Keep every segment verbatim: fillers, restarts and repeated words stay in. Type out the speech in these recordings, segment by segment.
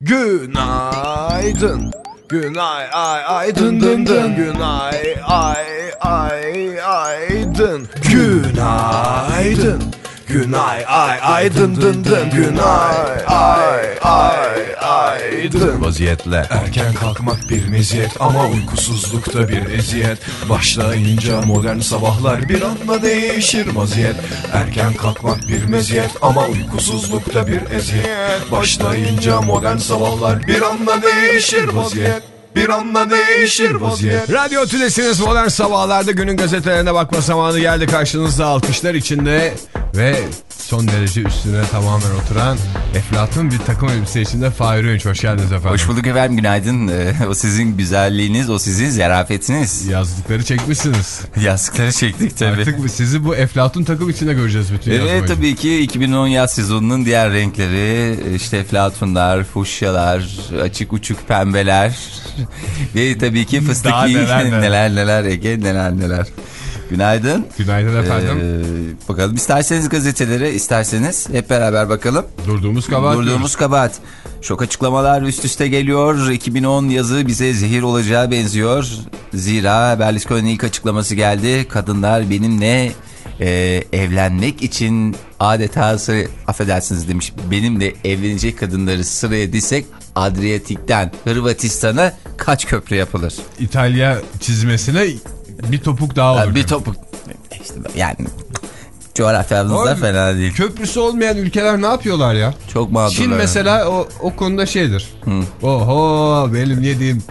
Günaydın. Günay ay ay dın dın dın. Günay ay ay ay dın. Günaydın. Günay ay ay dın dın dın. Günay ay ay ay dın. Vaziyetle erken kalkmak bir meziyet ama uykusuzlukta bir eziyet. Başlayınca modern sabahlar bir anda değişir vaziyet. Erken kalkmak bir meziyet ama uykusuzlukta bir eziyet. Başlayınca modern sabahlar bir anda değişir vaziyet. Bir anda değişir vaziyet. Radyo Tülesi'niz modern sabahlarda günün gazetelerine bakma zamanı geldi. Karşınızda alkışlar içinde ve son derece üstüne tamamen oturan Eflatun bir takım elbise içinde Fahir Öğünç. Hoş geldiniz efendim. Hoş bulduk efendim, günaydın. Ee, o sizin güzelliğiniz, o sizin zarafetiniz. Yazdıkları çekmişsiniz. Yazdıkları çektik tabii. Artık sizi bu Eflatun takım içinde göreceğiz bütün yaz Evet boyunca. tabii ki iki bin on yaz sezonunun diğer renkleri, işte Eflatunlar, fuşyalar, açık uçuk pembeler ve tabii ki fıstık neler neler. neler neler Ege, neler neler. Günaydın. Günaydın efendim. Ee, bakalım isterseniz gazetelere, isterseniz hep beraber bakalım. Durduğumuz kabahat. Durduğumuz kabahat. Şok açıklamalar üst üste geliyor. iki bin on yazı bize zehir olacağı benziyor. Zira Berlusconi'nin ilk açıklaması geldi. Kadınlar benimle e, evlenmek için adeta sıra, affedersiniz demiş. Benimle evlenecek kadınları sıraya dizsek Adriyatik'ten Hırvatistan'a kaç köprü yapılır? İtalya çizmesine bir topuk daha olur. Yani bir topuk. İşte yani coğrafyamızda fena değil. Köprüsü olmayan ülkeler ne yapıyorlar ya? Çok mağdurlar. Çin mesela o, o konuda şeydir. Hı. Oho benim yediğim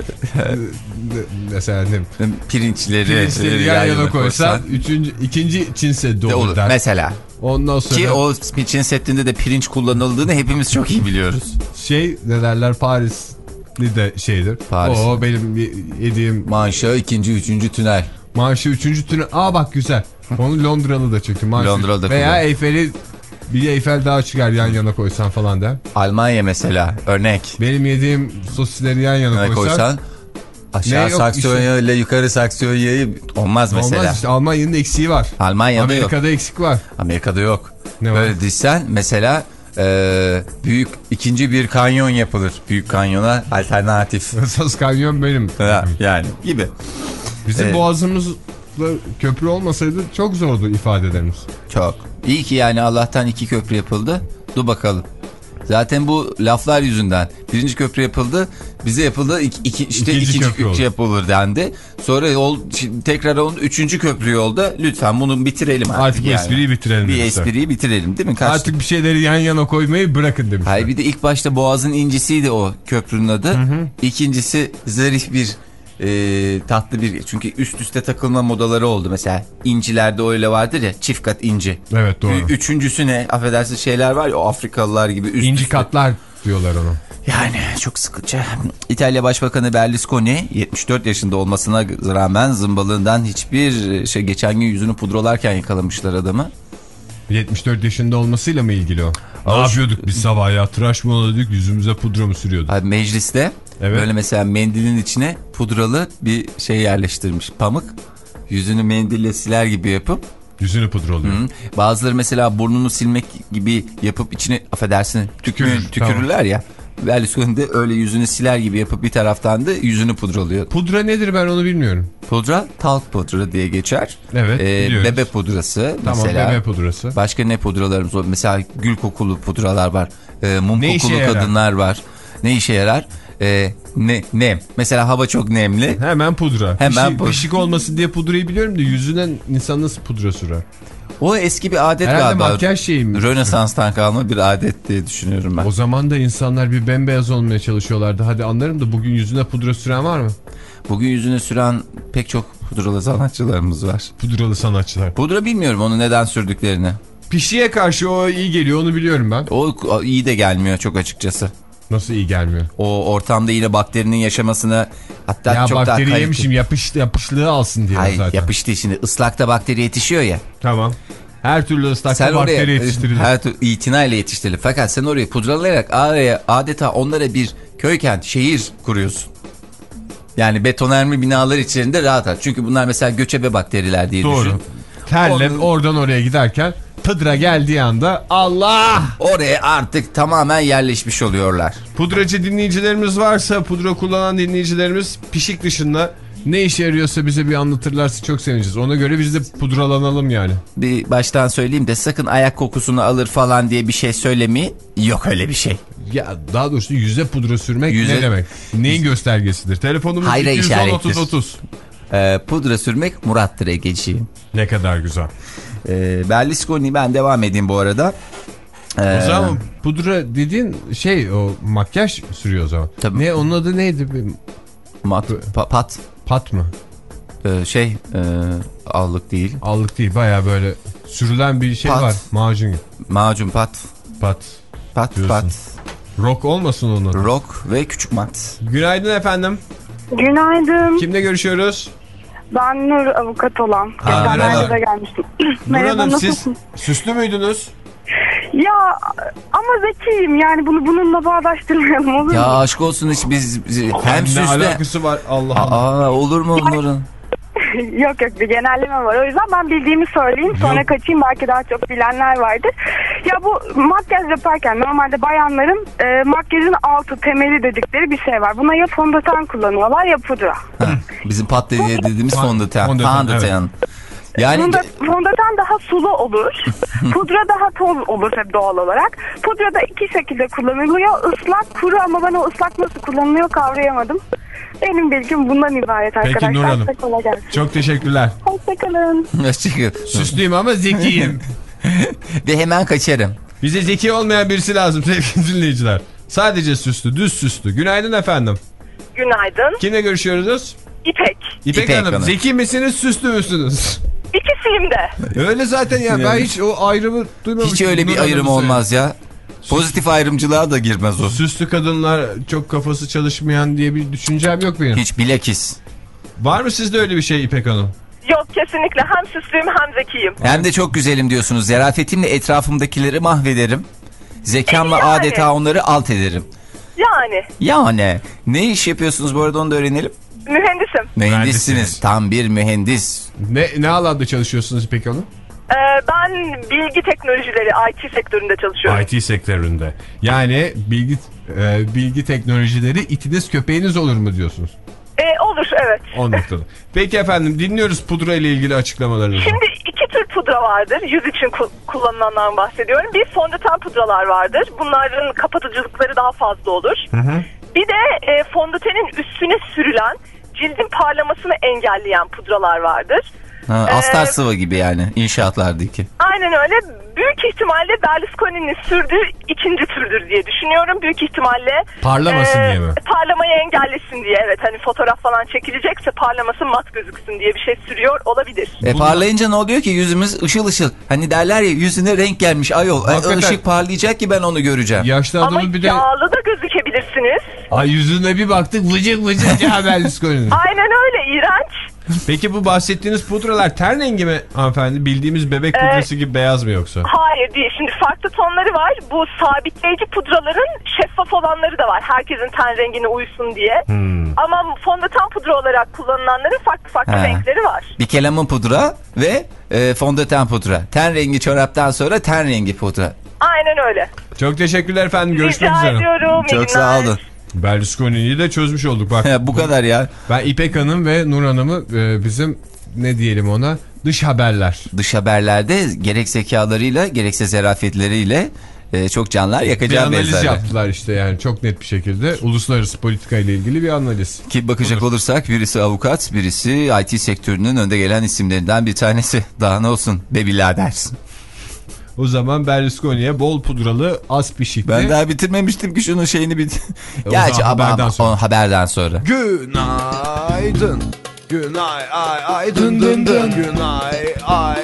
mesela ne? Pirinçleri, Pirinçleri yan yana koysan, üçüncü, ikinci Çin Seddi olur, olur der. Mesela. Ondan sonra... Ki o Çin Seddi'nde de pirinç kullanıldığını hepimiz çok iyi biliyoruz. Şey ne derler, Parisli de şeydir. Paris. Oho benim yediğim... Manşa ikinci, üçüncü tünel. Manşa üçüncü tünel. Aa bak güzel. Onu Londralı da çünkü. Londra'da veya kullan. Eyfel'i bir Eyfel daha çıkar yan yana koysan falan der. Almanya mesela örnek. Benim yediğim sosisleri yan yana koysan, koysan aşağı Saksonya ile işte, yukarı Saksonya'yı olmaz mesela. Olmaz işte, Almanya'nın eksiği var. Almanya'da Amerika'da yok. eksik var. Amerika'da yok. Ne Böyle var? dizsen mesela e, büyük ikinci bir kanyon yapılır. Büyük kanyona alternatif. Esas kanyon benim. Yani gibi. Bizim evet. Boğazımızda köprü olmasaydı çok zordu ifadelerimiz. Çok. İyi ki yani Allah'tan iki köprü yapıldı. Dur bakalım. Zaten bu laflar yüzünden. Birinci köprü yapıldı. Bize yapıldı. Iki, iki, işte ikinci, ikinci köprü, köprü yapılır dendi. Sonra yol, tekrar onun üçüncü köprü yolda. Lütfen bunu bitirelim artık. Artık bu yani. espriyi bitirelim. Bir demişler. espriyi bitirelim değil mi? Kaç artık bir şeyleri yan yana koymayı bırakın demişler. Hayır bir de ilk başta Boğaz'ın incisiydi o köprünün adı. Hı hı. İkincisi zarif bir e, tatlı bir. Çünkü üst üste takılma modaları oldu. Mesela incilerde öyle vardır ya, çift kat inci. Evet doğru. Üçüncüsü ne? Affedersin şeyler var ya, o Afrikalılar gibi. Üst İnci üste. katlar diyorlar onu. Yani çok sıkıcı. İtalya Başbakanı Berlusconi yetmiş dört yaşında olmasına rağmen zımbalığından hiçbir şey, geçen gün yüzünü pudralarken yakalamışlar adamı. yetmiş dört yaşında olmasıyla mı ilgili o? Ne Hoş. yapıyorduk biz sabah ya? Tıraş mı oluyorduk, yüzümüze pudra mı sürüyorduk? Abi mecliste evet. Böyle mesela mendilin içine pudralı bir şey yerleştirmiş, pamuk. Yüzünü mendille siler gibi yapıp yüzünü pudralıyor. Hı. Bazıları mesela burnunu silmek gibi yapıp içine, affedersin, tükürür, tükürürler tamam. Ya. Berlusconi de öyle yüzünü siler gibi yapıp bir taraftan da yüzünü pudralıyor. Pudra nedir ben onu bilmiyorum. Pudra talk pudra diye geçer. Evet ee, bebe pudrası tamam, mesela. Bebe pudrası. Başka ne pudralarımız var? Mesela gül kokulu pudralar var. Ee, mum ne kokulu kadınlar var. Ne işe yarar? Ee, ne, nem. Mesela hava çok nemli. Hemen pudra. Hemen Pişik, pudra. Pişik olmasın diye pudrayı biliyorum da yüzüne insan nasıl pudra sürer? O eski bir adet herhalde galiba. Makyaj şeyi mi? Rönesans'tan kalma bir adet diye düşünüyorum ben. O zaman da insanlar bir bembeyaz olmaya çalışıyorlardı. Hadi anlarım da bugün yüzüne pudra süren var mı? Bugün yüzüne süren pek çok pudralı sanatçılarımız var. Pudralı sanatçılar. Pudra bilmiyorum onu neden sürdüklerini. Pişiye karşı o iyi geliyor, onu biliyorum ben. O, o iyi de gelmiyor çok açıkçası. Nasıl iyi gelmiyor? O ortamda yine bakterinin yaşamasına, hatta ya çok daha bakteri kaliteli. yemişim yapış, yapışlığı alsın diye. Hayır, zaten. yapıştı şimdi, ıslakta bakteri yetişiyor ya. Tamam. Her türlü ıslakta bakteri yetiştirilir. Her türlü itinayla yetiştirilir. Fakat sen orayı pudralayarak araya adeta onlara bir köykent, şehir kuruyorsun. Yani betonarme binalar içerisinde rahat rahat. Çünkü bunlar mesela göçebe bakteriler diye doğru. düşün. Terle Onun- oradan oraya giderken pudra geldiği anda Allah! Oraya artık tamamen yerleşmiş oluyorlar. Pudracı dinleyicilerimiz varsa, pudra kullanan dinleyicilerimiz pişik dışında ne işe yarıyorsa bize bir anlatırlarsa çok sevineceğiz. Ona göre biz de pudralanalım yani. Bir baştan söyleyeyim de sakın ayak kokusunu alır falan diye bir şey söylemeyin. Yok öyle bir şey. Ya daha doğrusu yüze pudra sürmek Yüze... ne demek? Neyin göstergesidir? Telefonumuz Hayra iki yüz on otuz işarettir. otuz. Ee, pudra sürmek Murat'tır Egeciğim. Ne kadar güzel. Ee, Berlusconi ben devam edeyim bu arada. Ee, O zaman pudra dediğin şey o makyaj sürüyor o zaman. Tabii. Ne onun adı neydi? mat, pa, pat Pat mı? e, şey e, allık değil. Allık değil, baya böyle sürülen bir şey Pat. var. Macun gibi. Macun pat. Pat. Pat Diyorsun. pat. Rock olmasın onun adı. Rock ve küçük mat. Günaydın efendim. Günaydın. Kimle görüşüyoruz? Ben Nur, avukat olan. Ha, Geçenlerde merhaba. de gelmiştim. Nur Merhaba, Hanım, siz nasılsın? süslü müydünüz? Ya ama zekiyim yani bunu bununla bağdaştırmayalım olur Ya mu? aşk olsun hiç biz, biz hem Ne süsle. alakası var Allah Allah. Aa olur mu Nur'un? Yok yok, bir genelleme var. O yüzden ben bildiğimi söyleyeyim, sonra Yok. kaçayım, belki daha çok bilenler vardır. Ya bu makyaj yaparken normalde bayanların e, makyajın altı, temeli dedikleri bir şey var. Buna ya fondöten kullanıyorlar ya pudra. Ha, bizim pat dediği dediğimiz Fon- fondöten. fondöten, Fondöten. Yani Fondö fondöten daha sulu olur. Pudra daha toz olur tabii doğal olarak. Pudra da iki şekilde kullanılıyor. Islak, kuru, ama ben o ıslak nasıl kullanılıyor kavrayamadım. Benim bilgim bundan ibaret arkadaşlar. Peki Nur Hanım. Size kolay gelsin. Çok teşekkürler. Hoşçakalın. Süslüyüm ama zekiyim. ve hemen kaçarım. Bize zeki olmayan birisi lazım sevgili dinleyiciler. Sadece süslü, düz süslü. Günaydın efendim. Günaydın. Kimle görüşüyoruz? İpek. İpek, İpek Hanım. Hanım. Zeki misiniz, süslü müsünüz? İkisiyim de. Öyle zaten ya. Ben hiç o ayrımı duymamıştım. Hiç öyle Nur bir ayrım Hanım'ın olmaz ya. Pozitif ayrımcılığa da girmez o. Süslü kadınlar çok kafası çalışmayan diye bir düşüncem yok benim. Hiç bilakis. Var mı sizde öyle bir şey İpek Hanım? Yok, kesinlikle hem süslüyüm hem zekiyim. Hem de çok güzelim diyorsunuz. Zerafetimle etrafımdakileri mahvederim. Zekamla Yani. adeta onları alt ederim. Yani Yani ne iş yapıyorsunuz bu arada onu da öğrenelim. mühendisim. Mühendissiniz. Mühendisiniz. Tam bir mühendis. Ne, ne alanda çalışıyorsunuz İpek Hanım? Ee, ben bilgi teknolojileri I T sektöründe çalışıyorum. I T sektöründe. Yani bilgi e, bilgi teknolojileri itiniz köpeğiniz olur mu diyorsunuz? Ee, olur, evet. O noktada. Peki efendim, dinliyoruz pudra ile ilgili açıklamalarınızı. Şimdi iki tür pudra vardır. Yüz için ku- kullanılanlardan bahsediyorum. Bir fondöten pudralar vardır. Bunların kapatıcılıkları daha fazla olur. Hı hı. Bir de e, fondötenin üstüne sürülen, cildin parlamasını engelleyen pudralar vardır. Ha, Ee, astar sıva gibi yani inşaatlardaki. Aynen öyle. Büyük ihtimalle Berlusconi'nin sürdüğü ikinci türdür diye düşünüyorum. Büyük ihtimalle Parlamasın diye mi? Parlamayı engellesin diye, evet. Hani fotoğraf falan çekilecekse parlaması mat gözüksün diye bir şey sürüyor olabilir. E parlayınca ne oluyor ki yüzümüz ışıl ışıl. Hani derler ya yüzüne renk gelmiş ayol. Ay, Hakikaten. ışık parlayacak ki ben onu göreceğim. Yaşlı Ama adamın bir de... yağlı da gözükebilirsiniz. Ay yüzüne bir baktık vıcık vıcık ya Berlusconi'nin. Aynen öyle, iğrenç. Peki bu bahsettiğiniz pudralar ten rengi mi hanımefendi? Bildiğimiz bebek Ee, pudrası gibi beyaz mı yoksa? Hayır değil. Şimdi farklı tonları var. Bu sabitleyici pudraların şeffaf olanları da var. Herkesin ten rengine uysun diye. Hmm. Ama fondöten pudra olarak kullanılanların farklı farklı Ha. renkleri var. Bir kelamin pudra ve e, fondöten pudra. Ten rengi çoraptan sonra ten rengi pudra. Aynen öyle. Çok teşekkürler efendim. Görüşmek Rica üzere. ediyorum. iyi Çok sağ günler. olun. Berlusconi'yi de çözmüş olduk bak. Bu kadar ya. Ben İpek Hanım ve Nur Hanım'ı e, bizim ne diyelim ona, dış haberler. Dış haberlerde gerek zekalarıyla gerekse zerafetleriyle e, çok canlar Bir yakacağı analiz benzer. yaptılar işte, yani çok net bir şekilde uluslararası politika ile ilgili bir analiz. Ki bakacak Olur. olursak birisi avukat, birisi I T sektörünün önde gelen isimlerinden bir tanesi. Daha ne olsun be birader. O zaman Berlusconi'ye bol pudralı az pişikli. Ben daha bitirmemiştim ki şunun şeyini bit. o Gerçi zaman ama, haberden ama sonra. o haberden sonra. Günaydın. Günay ay ay dın dın dın. Günay ay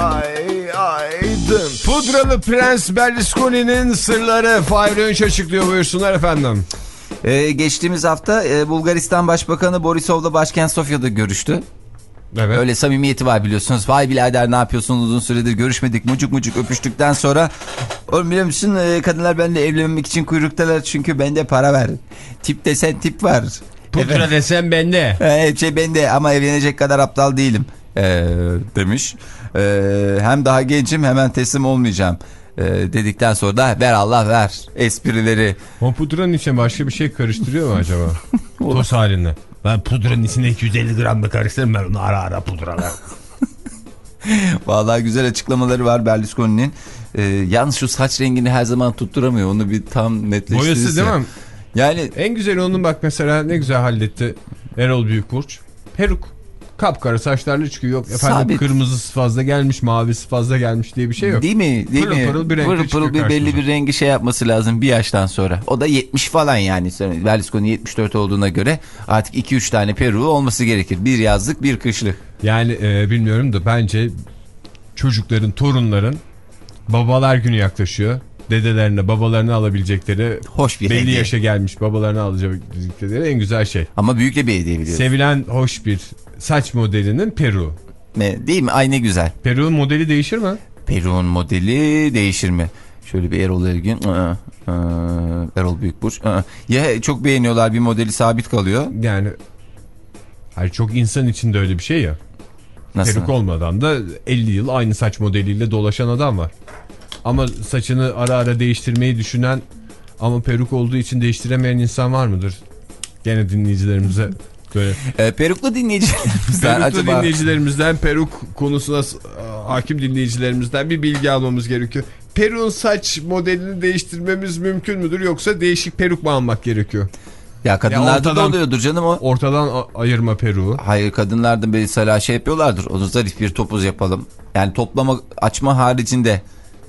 ay ay dın. Pudralı Prens Berlusconi'nin sırları Fahir Öğünç açıklıyor, buyursunlar efendim. Ee, geçtiğimiz hafta e, Bulgaristan Başbakanı Borisov'la başkent Sofya'da görüştü. Evet. Öyle samimiyeti var biliyorsunuz. Vay birader ne yapıyorsun, uzun süredir görüşmedik, mucuk mucuk öpüştükten sonra. Oğlum biliyor musun e, kadınlar benimle evlenmek için kuyruktalar çünkü bende para var. Tip desen tip var. Pudra Efendim? desem bende. Her şey bende ama evlenecek kadar aptal değilim ee, demiş. Ee, hem daha gencim hemen teslim olmayacağım. Ee, dedikten sonra da ver Allah ver esprileri. O pudranın içine başka bir şey karıştırıyor mu acaba? Toz halinde. Ben pudranın içine iki yüz elli gram da karıştırırım, ben onu ara ara pudralar. Vallahi güzel açıklamaları var Berlusconi'nin. Ee, yalnız şu saç rengini her zaman tutturamıyor. Onu bir tam netleştirirse. Boyası değil mi? Yani en güzeli onun, bak mesela ne güzel halletti Erol Büyükburç. Peruk. Kapkara saçlarla çıkıyor. Yok efendim sabit. Kırmızısı fazla gelmiş, mavisi fazla gelmiş diye bir şey yok. Değil mi? Değil pırıl mi? Pırıl bir renk pırıl pırıl bir belli bir rengi şey yapması lazım bir yaştan sonra. O da yetmiş falan yani. Berlusconi yetmiş dört olduğuna göre artık iki üç tane peruğu olması gerekir. Bir yazlık, bir kışlık. Yani e, bilmiyorum da bence çocukların, torunların babalar günü yaklaşıyor. Dedelerine, babalarına alabilecekleri, hoş bir belli hediye. Yaşa gelmiş babalarına alabilecekleri en güzel şey. Ama büyük de bir hediye biliyorsun. Sevilen hoş bir saç modelinin peruğu. Ne, değil mi? Ay ne güzel. Peruğun modeli değişir mi? Peruğun modeli değişir mi? Şöyle bir Erol Ergin, ı-ı, ı-ı, Erol Büyükburç. I-ı. Ya çok beğeniyorlar, bir modeli sabit kalıyor. Yani hayır, çok insan içinde öyle bir şey ya. Nasıl? Peruk olmadan da elli yıl aynı saç modeliyle dolaşan adam var. Ama saçını ara ara değiştirmeyi düşünen ama peruk olduğu için değiştiremeyen insan var mıdır? Gene dinleyicilerimize böyle. E, peruklu dinleyicilerimizden peruklu acaba... dinleyicilerimizden, peruk konusuna hakim dinleyicilerimizden bir bilgi almamız gerekiyor. Peruk'un saç modelini değiştirmemiz mümkün müdür, yoksa değişik peruk mu almak gerekiyor? Ya kadınlarda ya ortadan, da oluyordur canım o. Ortadan ayırma peruğu. Hayır, kadınlarda mesela şey yapıyorlardır. Onu zarif bir topuz yapalım. Yani toplama, açma haricinde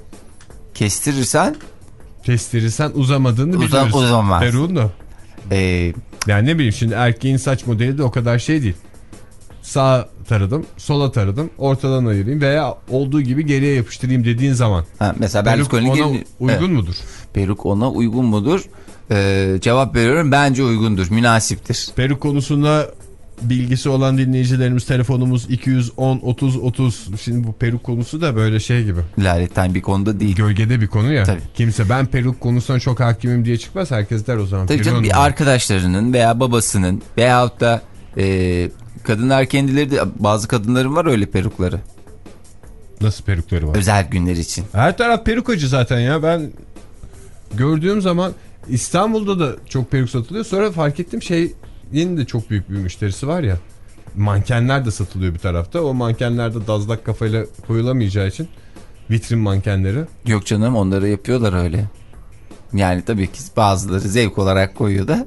kestirirsen kestirirsen uzamadığını uzam, biliyoruz. Uzamaz. Peruğun da. Ee, yani ne bileyim, şimdi erkeğin saç modeli de o kadar şey değil. Sağa taradım, sola taradım, ortadan ayırayım veya olduğu gibi geriye yapıştırayım dediğin zaman. Ha, mesela peruk ona gelin... uygun evet. mudur? Peruk ona uygun mudur? Ee, cevap veriyorum, bence uygundur, münasiptir. Peruk konusunda bilgisi olan dinleyicilerimiz, telefonumuz iki yüz on otuz otuz. Şimdi bu peruk konusu da böyle şey gibi. Laletten bir konuda değil. Gölgede bir konu ya. Tabii. Kimse ben peruk konusuna çok hakimim diye çıkmaz. Herkes der o zaman. Tabii canım, bir arkadaşlarının veya babasının veyahut da e, kadınlar kendileri de, bazı kadınların var öyle perukları. Nasıl perukları var? Özel günler için. Her taraf peruk acı zaten ya. Ben gördüğüm zaman İstanbul'da da çok peruk satılıyor. Sonra fark ettim şey... Yeni de çok büyük bir müşterisi var ya. Mankenler de satılıyor bir tarafta. O mankenler de dazlak kafayla koyulamayacağı için vitrin mankenleri. Yok canım, onları yapıyorlar öyle. Yani tabii ki bazıları zevk olarak koyuyor da.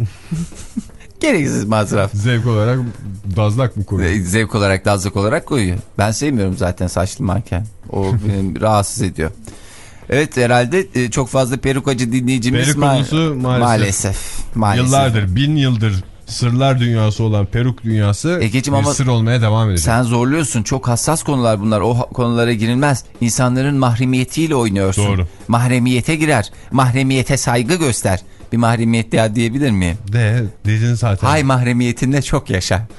Gereksiz masraf. Zevk olarak dazlak mı koyuyor? Zevk olarak dazlak olarak koyuyor. Ben sevmiyorum zaten saçlı manken. O beni rahatsız ediyor. Evet, herhalde çok fazla perukacı dinleyicimiz peruk ma konusu maalesef. maalesef. Maalesef. Yıllardır, bin yıldır sırlar dünyası olan peruk dünyası Egeciğim, bir ama sır olmaya devam edecek. Sen zorluyorsun. Çok hassas konular bunlar. O konulara girilmez. İnsanların mahremiyetiyle oynuyorsun. Doğru. Mahremiyete girer. Mahremiyete saygı göster. Bir mahremiyet ya diyebilir miyim? De, dedin zaten. Hay mahremiyetinde çok yaşa.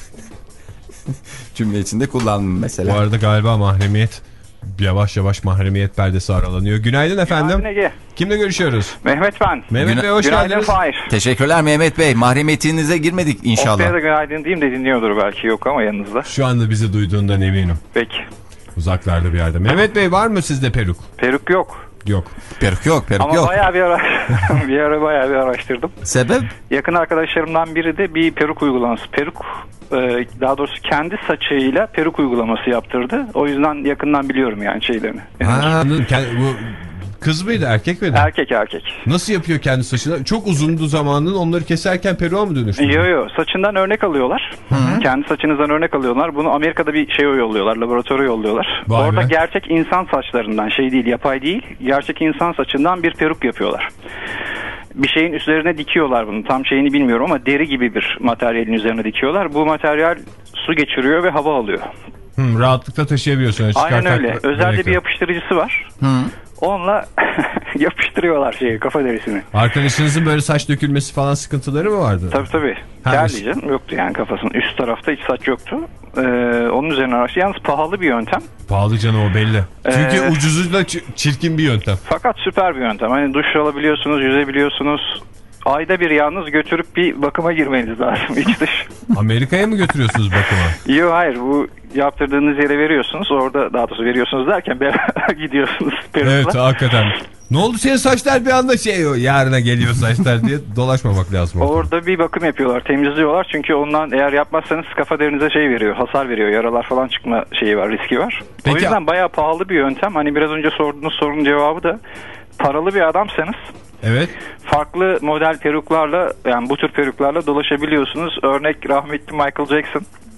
Cümle içinde kullandım mesela. Bu arada galiba mahremiyet, yavaş yavaş mahremiyet perdesi aralanıyor. Günaydın efendim. Günaydın Ege. Kimle görüşüyoruz? Mehmet ben. Mehmet Güna Bey, hoş günaydın geldiniz. Fahir. Teşekkürler Mehmet Bey. Mahremiyetinize girmedik inşallah. Oktay'a da günaydın diyeyim de dinliyordur belki, yok ama yanınızda. Şu anda bizi duyduğundan eminim. Peki. Uzaklarda bir yerde. Mehmet Bey, var mı sizde peruk? Peruk yok. Yok. Peruk yok, peruk ama yok. Ama bayağı bir, ara bir ara bayağı bir araştırdım. Sebep? Yakın arkadaşlarımdan biri de bir peruk uygulaması. Peruk, daha doğrusu kendi saçıyla peruk uygulaması yaptırdı. O yüzden yakından biliyorum yani şeylerini. Ha, bu kız mıydı, erkek miydi? Erkek erkek. Nasıl yapıyor kendi saçını? Çok uzundu zamanın, onları keserken peruğa mı dönüştürüyor? Yok yok, saçından örnek alıyorlar. Hı-hı. Kendi saçınızdan örnek alıyorlar. Bunu Amerika'da bir şey yolluyorlar, laboratuvara yolluyorlar. Vay Orada be. gerçek insan saçlarından, şey değil, yapay değil, gerçek insan saçından bir peruk yapıyorlar. Bir şeyin üzerine dikiyorlar bunu. Tam şeyini bilmiyorum ama deri gibi bir materyalin üzerine dikiyorlar. Bu materyal su geçiriyor ve hava alıyor. Hmm, rahatlıkla taşıyabiliyorsun. Aynen öyle. Özel bir yapıştırıcısı var. Hı. Onunla yapıştırıyorlar şeyi, kafa derisini. Arkadaşınızın böyle saç dökülmesi falan sıkıntıları mı vardı? Tabii tabii. Kelli canım, yoktu yani kafasının. Üst tarafta hiç saç yoktu. Ee, onun üzerine araştı. Yalnız pahalı bir yöntem. Pahalı canım, o belli. Çünkü Ee, ucuzuyla çirkin bir yöntem. Fakat süper bir yöntem. Hani duş alabiliyorsunuz, yüzebiliyorsunuz. ayda bir yalnız götürüp bir bakıma girmeniz lazım iç dış. Amerika'ya mı götürüyorsunuz bakıma? Yok hayır, bu yaptırdığınız yere veriyorsunuz, orada daha doğrusu veriyorsunuz derken beraber gidiyorsunuz. Evet hakikaten. Ne oldu senin saçlar bir anda şey yarına geliyor saçlar diye dolaşmamak lazım. Orada. orada bir bakım yapıyorlar, temizliyorlar çünkü ondan eğer yapmazsanız kafa derinize şey veriyor, hasar veriyor, yaralar falan çıkma şeyi var, riski var. Peki. O yüzden bayağı pahalı bir yöntem. Hani biraz önce sorduğunuz sorunun cevabı da paralı bir adamsanız. Evet. Farklı model peruklarla, yani bu tür peruklarla dolaşabiliyorsunuz. Örnek rahmetli Michael Jackson.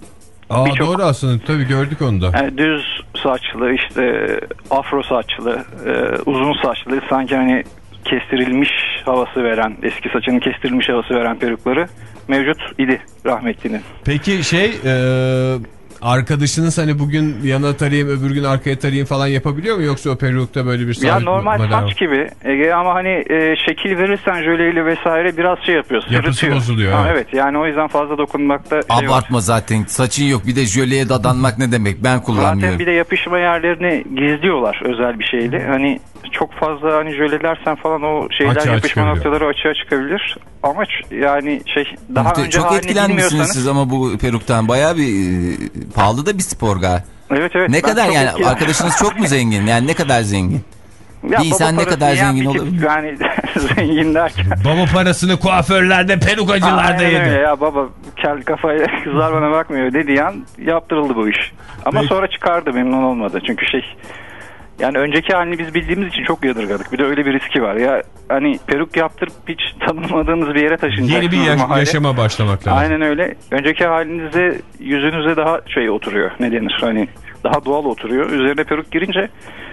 Aa, Birçok, doğru aslında, tabii gördük onu da. Yani düz saçlı, işte afro saçlı, e, uzun saçlı, sanki hani kestirilmiş havası veren, eski saçının kestirilmiş havası veren perukları mevcut idi rahmetlinin. Peki şey e, arkadaşınız hani bugün yana tarayayım öbür gün arkaya tarayayım falan yapabiliyor mu, yoksa o perukta böyle bir sabit? Ya normal saç gibi Ege, ama hani e, şekil verirsen jöleyle vesaire biraz şey yapıyor, yapısı sırıtıyor. bozuluyor. Ha, evet. evet yani o yüzden fazla dokunmakta şey Abartma var. zaten, saçın yok bir de jöleye dadanmak ne demek, ben kullanmıyorum. Zaten bir de yapışma yerlerini gizliyorlar özel bir şeyle. Hani çok fazla hani jölelersen falan o şeyler, açığa yapışma çıkabiliyor. noktaları açığa çıkabilir. Amaç yani şey daha Muhte- önce çok halini etkilenmişsiniz bilmiyorsanız. siz ama bu peruktan, bayağı bir e, pahalı da bir spor galiba. Evet evet. Ne ben kadar çok yani etkilendim. arkadaşınız çok mu zengin, yani ne kadar zengin? Ya bir insan baba ne kadar parası yiyen zengin bir olur? tip, yani zengin derken. Baba parasını kuaförlerde, perukacılarda Aynen öyle yedi. ya, baba kel kafayla kızlar bana bakmıyor dediği an yaptırıldı bu iş. Ama Peki. sonra çıkardı, memnun olmadı. Çünkü şey, yani önceki halini biz bildiğimiz için çok yadırgadık. Bir de öyle bir riski var ya, hani peruk yaptırıp hiç tanınmadığınız bir yere taşınacaksınız. Yeni bir yaş- mahalle. yaşama başlamak lazım. Aynen öyle. Önceki halinize, yüzünüze daha şey oturuyor. Ne denir? Hani daha doğal oturuyor. Üzerine peruk girince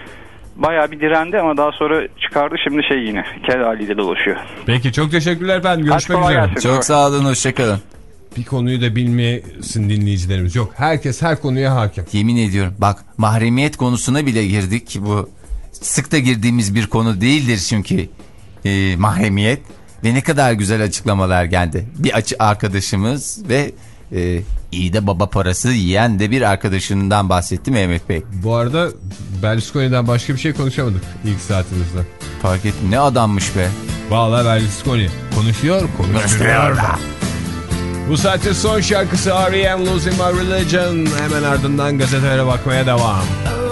bayağı bir direndi ama daha sonra çıkardı. Şimdi şey, yine kel haliyle dolaşıyor. Peki çok teşekkürler efendim. Görüşmek Hadi kolay üzere. gelsin. Çok sağ olun, hoşçakalın. Bir konuyu da bilmesin dinleyicilerimiz. Yok, herkes her konuya hakim. Yemin ediyorum bak, mahremiyet konusuna bile girdik. Bu sık da girdiğimiz bir konu değildir çünkü e, mahremiyet. Ve ne kadar güzel açıklamalar geldi. Bir açı arkadaşımız ve e, iyi de baba parası yiyen de bir arkadaşından bahsetti Mehmet Bey. Bu arada Berlusconi'den başka bir şey konuşamadık ilk saatimizde. Fark ettim, ne adammış be. Vallahi Berlusconi konuşuyor konuşturuyor da. Bu saatin son şarkısı R E M Losing My Religion. Hemen ardından gazetelere bakmaya devam.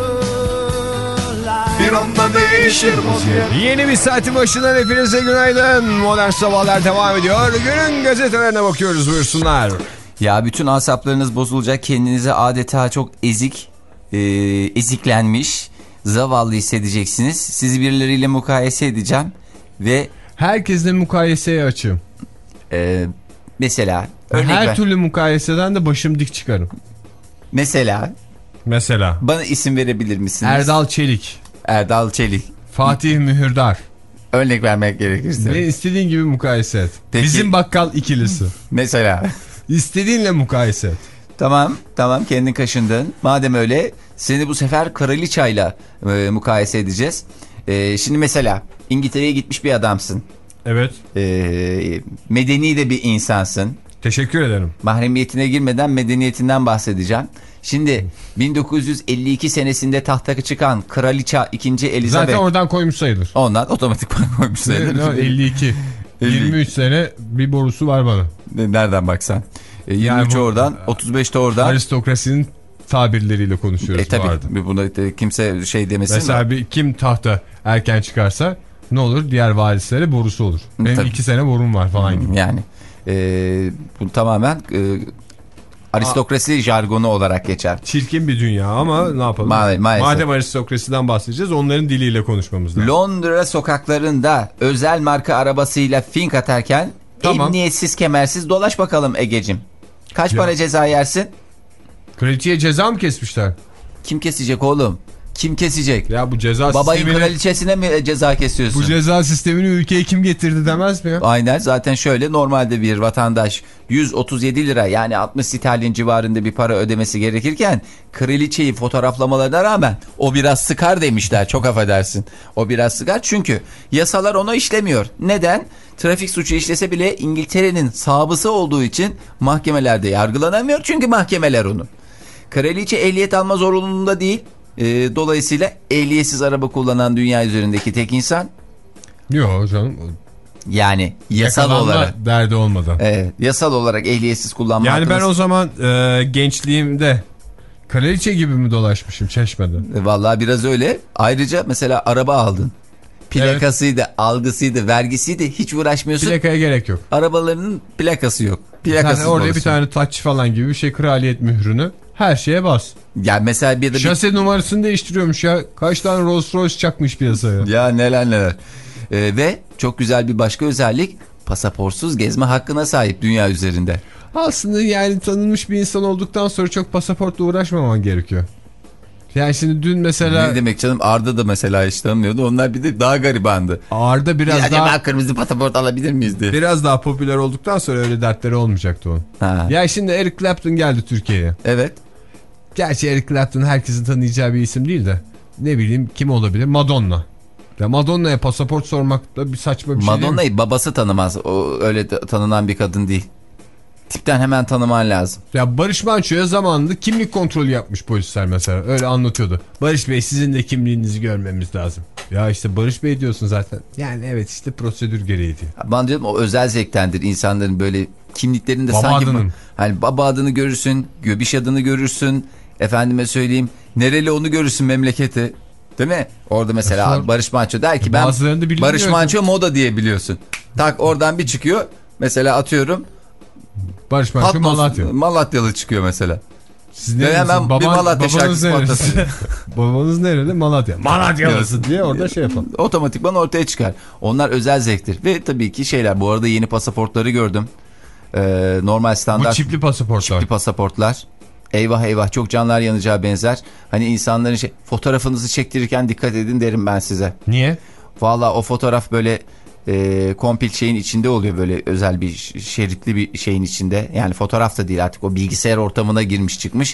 Bir anda değişir vaziyet. Yeni bir saatin başından hepinize günaydın. Modern Sabahlar devam ediyor. Günün gazetelerine bakıyoruz, buyursunlar. Ya bütün asaplarınız bozulacak, kendinizi adeta çok ezik, e, eziklenmiş, zavallı hissedeceksiniz. Sizi birileriyle mukayese edeceğim ve... Herkesle mukayeseye açığım. E, mesela... Her ver. türlü mukayeseden de başım dik çıkarım. Mesela... Mesela... Bana isim verebilir misiniz? Erdal Çelik. Erdal Çelik. Fatih Mühürdar. Örnek vermek gerekirse. Ne istediğin gibi mukayese et. Peki. Bizim bakkal ikilisi. Mesela... İstediğinle mukayese et. Tamam, tamam, kendin kaşındın. Madem öyle, seni bu sefer kraliçayla e, mukayese edeceğiz. E, şimdi mesela İngiltere'ye gitmiş bir adamsın. Evet. E, medeni de bir insansın. Teşekkür ederim. Mahremiyetine girmeden medeniyetinden bahsedeceğim. Şimdi bin dokuz yüz elli iki senesinde tahta çıkan Kraliçe ikinci. Elizabeth. Zaten oradan koymuş sayılır. Ondan otomatik koymuş sayılır. elli iki. yirmi üç sene bir borusu var bana. Nereden baksan. E, yirmi üç Yani bu, oradan, otuz beş de oradan. Aristokrasinin tabirleriyle konuşuyoruz. E tabii bu arada. buna da kimse şey demesin. Mesela bir, kim tahta erken çıkarsa ne olur? Diğer varislere borusu olur. Benim tabii. iki sene borum var falan gibi. Yani e, bu tamamen e, aristokrasi Aa, jargonu olarak geçer. Çirkin bir dünya ama ne yapalım? Ma maalesef. Madem aristokrasiden bahsedeceğiz, onların diliyle konuşmamız lazım. Londra sokaklarında özel marka arabasıyla fink atarken tamam. emniyetsiz, kemersiz dolaş bakalım Egecim. Kaç ya. para ceza yersin? Kraliçeye ceza mı kesmişler? Kim kesecek oğlum? Kim kesecek? Ya bu ceza Babayın sistemini... kraliçesine mi ceza kesiyorsun? Bu ceza sistemini ülkeye kim getirdi demez mi ya? Aynen, zaten şöyle, normalde bir vatandaş yüz otuz yedi lira yani altmış sterlin civarında bir para ödemesi gerekirken kraliçeyi fotoğraflamalarına rağmen o biraz sıkar demişler, çok affedersin. O biraz sıkar çünkü yasalar ona işlemiyor. Neden? Trafik suçu işlese bile İngiltere'nin sabısı olduğu için mahkemelerde yargılanamıyor çünkü mahkemeler onu. Kraliçe ehliyet alma zorunluluğunda değil. E, dolayısıyla ehliyetsiz araba kullanan dünya üzerindeki tek insan. Yok canım. Yani yasal Yakalanma olarak. derdi olmadan. Evet, yasal olarak ehliyetsiz kullanma Yani hakkınız... ben o zaman e, gençliğimde kraliçe gibi mi dolaşmışım Çeşme'de? Vallahi biraz öyle. Ayrıca mesela araba aldın. Plakasıydı, evet. algısıydı, vergisiydi. Hiç uğraşmıyorsun. Plakaya gerek yok. Arabalarının plakası yok. Plakasız orada olursun. Bir tane taç falan gibi bir şey, kraliyet mührünü. Her şeye bas. Yani mesela bir de şase bir... numarasını değiştiriyormuş ya. Kaç tane Rolls Royce çakmış piyasaya. Ya neler neler. Ee, ve çok güzel bir başka özellik, pasaportsuz gezme hakkına sahip dünya üzerinde. Aslında yani tanınmış bir insan olduktan sonra çok pasaportla uğraşmaman gerekiyor. Yani şimdi dün mesela... Ne demek canım, Arda da mesela hiç tanımıyordu. Onlar bir de daha garibandı. Arda biraz ya daha... Acaba kırmızı pasaport alabilir miyiz diye. Biraz daha popüler olduktan sonra öyle dertleri olmayacaktı onun. Ha. Ya şimdi Eric Clapton geldi Türkiye'ye. Evet. Gerçi Eric Clapton herkesin tanıyacağı bir isim değil de. Ne bileyim kim olabilir? Madonna. Ya Madonna'ya pasaport sormak da bir saçma bir şey değil mi? Madonna'yı babası tanımaz. O öyle tanınan bir kadın değil. Tipten hemen tanıman lazım. Ya Barış Manço'ya zamanında kimlik kontrolü yapmış polisler mesela. Öyle anlatıyordu. Barış Bey, sizin de kimliğinizi görmemiz lazım. Ya işte Barış Bey diyorsun zaten. Yani evet, işte prosedür gereği diye. Ben diyorum o özel zevktendir insanların böyle kimliklerinde baba sanki... Adının. Hani baba adını görürsün, göbiş adını görürsün. Efendime söyleyeyim, nereli onu görürsün, memleketi. Değil mi? Orada mesela Sonra, Barış Manço der ki ben Barış Manço moda diye biliyorsun. Tak oradan bir çıkıyor. Mesela atıyorum... Barış Manço Malatya. Malatyalı çıkıyor mesela. Siz ne hemen Baban, bir Malatya şarkısı patlasın. Babanız nerede? Malatya. Malatyalısı diye orada şey yapalım. Otomatikman ortaya çıkar. Onlar özel zevktir. Ve tabii ki şeyler, bu arada yeni pasaportları gördüm. Ee, normal standart. Bu çipli pasaportlar. Çipli pasaportlar. Eyvah eyvah, çok canlar yanacağı benzer. Hani insanların şey, fotoğrafınızı çektirirken dikkat edin derim ben size. Niye? Valla o fotoğraf böyle... E, kompil şeyin içinde oluyor, böyle özel bir şeritli bir şeyin içinde. Yani fotoğraf da değil artık, o bilgisayar ortamına girmiş çıkmış.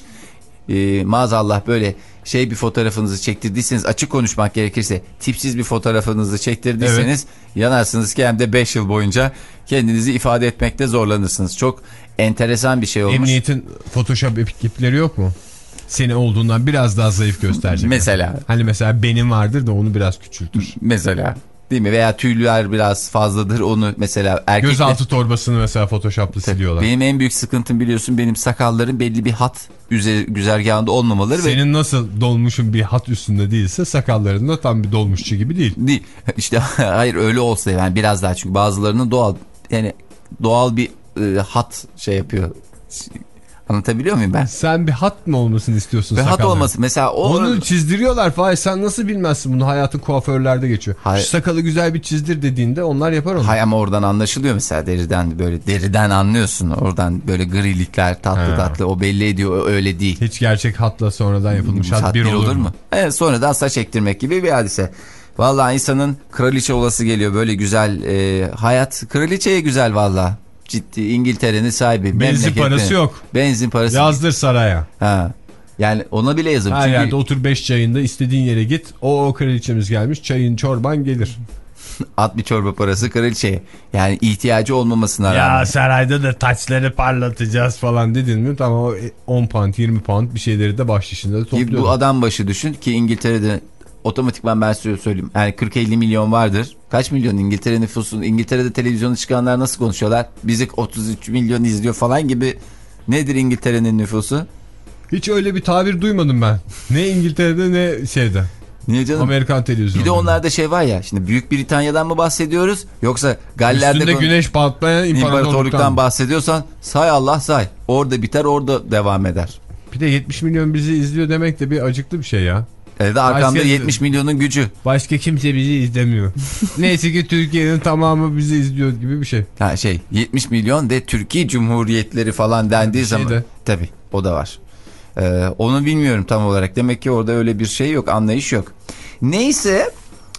E, maazallah böyle şey bir fotoğrafınızı çektirdiyseniz, açık konuşmak gerekirse tipsiz bir fotoğrafınızı çektirdiyseniz evet. yanarsınız ki hem de beş yıl boyunca kendinizi ifade etmekte zorlanırsınız. Çok enteresan bir şey olmuş. Emniyetin Photoshop ekipleri yok mu? Seni olduğundan biraz daha zayıf gösterecek. Mesela. Hani mesela benim vardır da onu biraz küçültür. Mesela. Değil mi? Veya tüyler biraz fazladır, onu mesela erkekler... Gözaltı torbasını mesela Photoshop'la siliyorlar. Benim en büyük sıkıntım biliyorsun, benim sakalların belli bir hat üzer, güzergahında olmamaları. Senin ve... nasıl dolmuşun bir hat üstünde değilse sakalların da tam bir dolmuşçu gibi değil. Değil. İşte hayır, öyle olsa yani biraz daha, çünkü bazılarının doğal, yani doğal bir e, hat şey yapıyor. Anlatabiliyor muyum ben? Sen bir hat mı olmasını istiyorsun? Bir hat olması. Mesela o... Onu çizdiriyorlar Fahir, sen nasıl bilmezsin bunu, hayatın kuaförlerde geçiyor. Hayır. Şu sakalı güzel bir çizdir dediğinde onlar yapar onu. Hayır ama oradan anlaşılıyor mesela, deriden böyle deriden anlıyorsun. Oradan böyle grilikler tatlı He. tatlı o belli ediyor, öyle değil. Hiç gerçek hatla sonradan yapılmış hat, hat bir olur, olur mu? mu? Evet, sonradan saç ektirmek gibi bir hadise. Vallahi insanın kraliçe olası geliyor, böyle güzel e, hayat. Kraliçeye güzel vallahi. Ciddi, İngiltere'nin sahibi. Benzin parası yok. Benzin parası. Yazdır saraya. Ha. Yani ona bile yazın. Her çünkü... yerde otur, beş çayında istediğin yere git. O, o kraliçemiz gelmiş, çayın çorban gelir. At bir çorba parası kraliçeye. Yani ihtiyacı olmamasına rağmen. Ya sarayda da taçları parlatacağız falan dedin mi? Tamam, on pound yirmi pound bir şeyleri de bahşişinde de topluyor. Bu adam başı düşün ki İngiltere'de otomatikman ben size söyleyeyim. Yani kırk elli milyon vardır. Kaç milyon İngiltere nüfusu? İngiltere'de televizyona çıkanlar nasıl konuşuyorlar? Bizi otuz üç milyon izliyor falan gibi. Nedir İngiltere'nin nüfusu? Hiç öyle bir tabir duymadım ben. Ne İngiltere'de ne şeyde. Niye canım? Amerikan televizyonu. Bir de onlarda şey var ya, şimdi Büyük Britanya'dan mı bahsediyoruz yoksa Galler'de üstünde güneş patlayan imparatorluktan, imparatorluktan bahsediyorsan say Allah say. Orada biter, orada devam eder. Bir de yetmiş milyon bizi izliyor demek de bir acıklı bir şey ya. Evet, arkamda başka, yetmiş milyonun gücü. Başka kimse bizi izlemiyor. Neyse ki Türkiye'nin tamamı bizi izliyor gibi bir şey. Ha şey, yetmiş milyon de Türkiye Cumhuriyetleri falan dendiği şey zaman. De. Tabii o da var. Ee, onu bilmiyorum tam olarak. Demek ki orada öyle bir şey yok, anlayış yok. Neyse.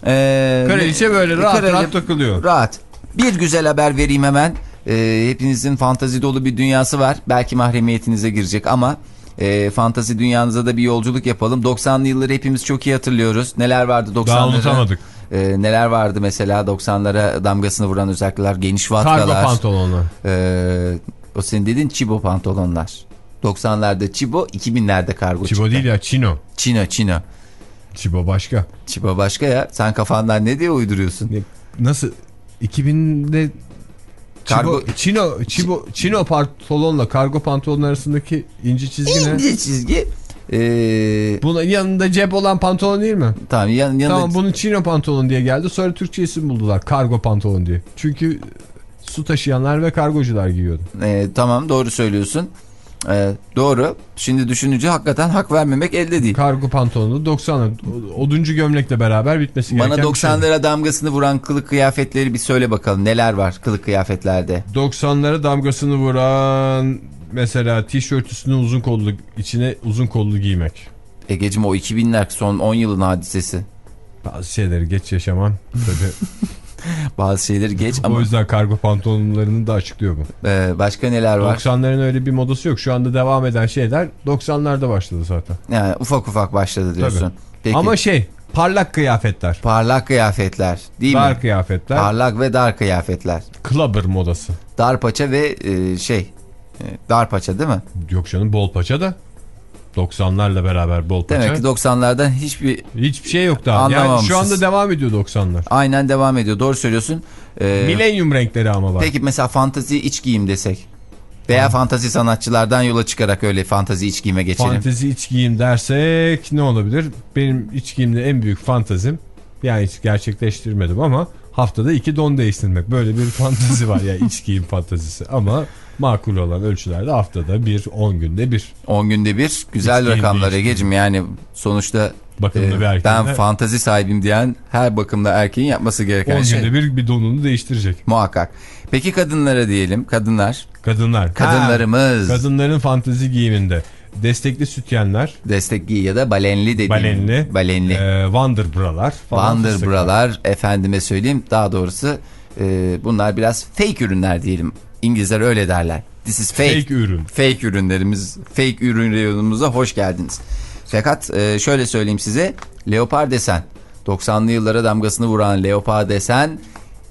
E, Kraliçe böyle rahat kraliçe, rahat takılıyor. Rahat. Bir güzel haber vereyim hemen. E, hepinizin fantazi dolu bir dünyası var. Belki mahremiyetinize girecek ama e, fantazi dünyanıza da bir yolculuk yapalım. doksanlı yılları hepimiz çok iyi hatırlıyoruz. Neler vardı doksanlara? Daha unutamadık. E, neler vardı mesela doksanlara damgasını vuran özellikler, geniş vatkalar. Kargo pantolonlar. E, o senin dediğin Chibo pantolonlar. doksanlarda Chibo, iki binlerde kargo Chibo çıktı. Değil ya, Chino. Chino, Chino. Chibo başka. Chibo başka ya. Sen kafandan ne diye uyduruyorsun? Ne, nasıl iki binde Kargo... Çibo, Çino, Çibo, Çino pantolonla kargo pantolon arasındaki ince çizgi ne? İnce çizgi. Ee... Bunun yanında cep olan pantolon değil mi? Tamam, yan, yanında... tamam bunun Çino pantolon diye geldi. Sonra Türkçe isim buldular. Kargo pantolon diye. Çünkü su taşıyanlar ve kargocular giyiyordu. Ee, tamam doğru söylüyorsun. Ee, doğru. Şimdi düşününce hakikaten hak vermemek elde değil. Kargo pantolonu doksanlar. Oduncu gömlekle beraber bitmesi gereken Bana doksanlara şey. damgasını vuran kılık kıyafetleri bir söyle bakalım. Neler var kılık kıyafetlerde? doksanlara damgasını vuran mesela tişört üstüne uzun kollu, içine uzun kollu giymek. Egeciğim o iki binler son on yılın hadisesi. Bazı şeyleri geç yaşaman tabii. Bazı şeyleri geç ama. O yüzden kargo pantolonlarını da açıklıyor bu. Ee, başka neler var? doksanların öyle bir modası yok. Şu anda devam eden şeyler doksanlarda başladı zaten. Yani ufak ufak başladı diyorsun. Peki. Ama şey parlak kıyafetler. Parlak kıyafetler değil dar mi? Dar kıyafetler. Parlak ve dar kıyafetler. Clubber modası. Dar paça ve e, şey e, dar paça değil mi? Yok canım bol paça da. doksanlarla beraber bol paça. Demek ki doksanlardan hiçbir hiçbir şey yok daha. Yani şu anda devam ediyor doksanlar. Aynen devam ediyor. Doğru söylüyorsun. Ee, Milenyum renkleri ama var. Peki mesela fantazi iç giyim desek. Veya ha. fantazi sanatçılardan yola çıkarak öyle fantazi iç giyime geçelim. Fantazi iç giyim dersek ne olabilir? Benim iç giyimde en büyük fantazim, yani hiç gerçekleştirmedim ama haftada iki don değiştirmek. Böyle bir fantazi var ya, yani iç giyim fantazisi ama makul olan ölçülerde haftada bir, on günde bir. on günde bir güzel iç rakamlar Egeciğim, yani sonuçta bakımlı e, ben fantazi sahibim diyen her bakımda erkeğin yapması gereken on şey. on günde bir bir donunu değiştirecek. Muhakkak. Peki kadınlara diyelim, kadınlar. Kadınlar. Kadınlarımız. Ha, kadınların fantazi giyiminde. Destekli sütyenler. Destek giy ya da balenli dediğim. Balenli. Balenli. E, Wonderbro'lar. Wonderbro'lar efendime söyleyeyim. Daha doğrusu e, bunlar biraz fake ürünler diyelim. İngilizler öyle derler. This is fake. Fake ürün. Fake ürünlerimiz, fake ürün reyonumuza hoş geldiniz. Fakat e, şöyle söyleyeyim size. Leopar desen. doksanlı yıllara damgasını vuran leopar desen.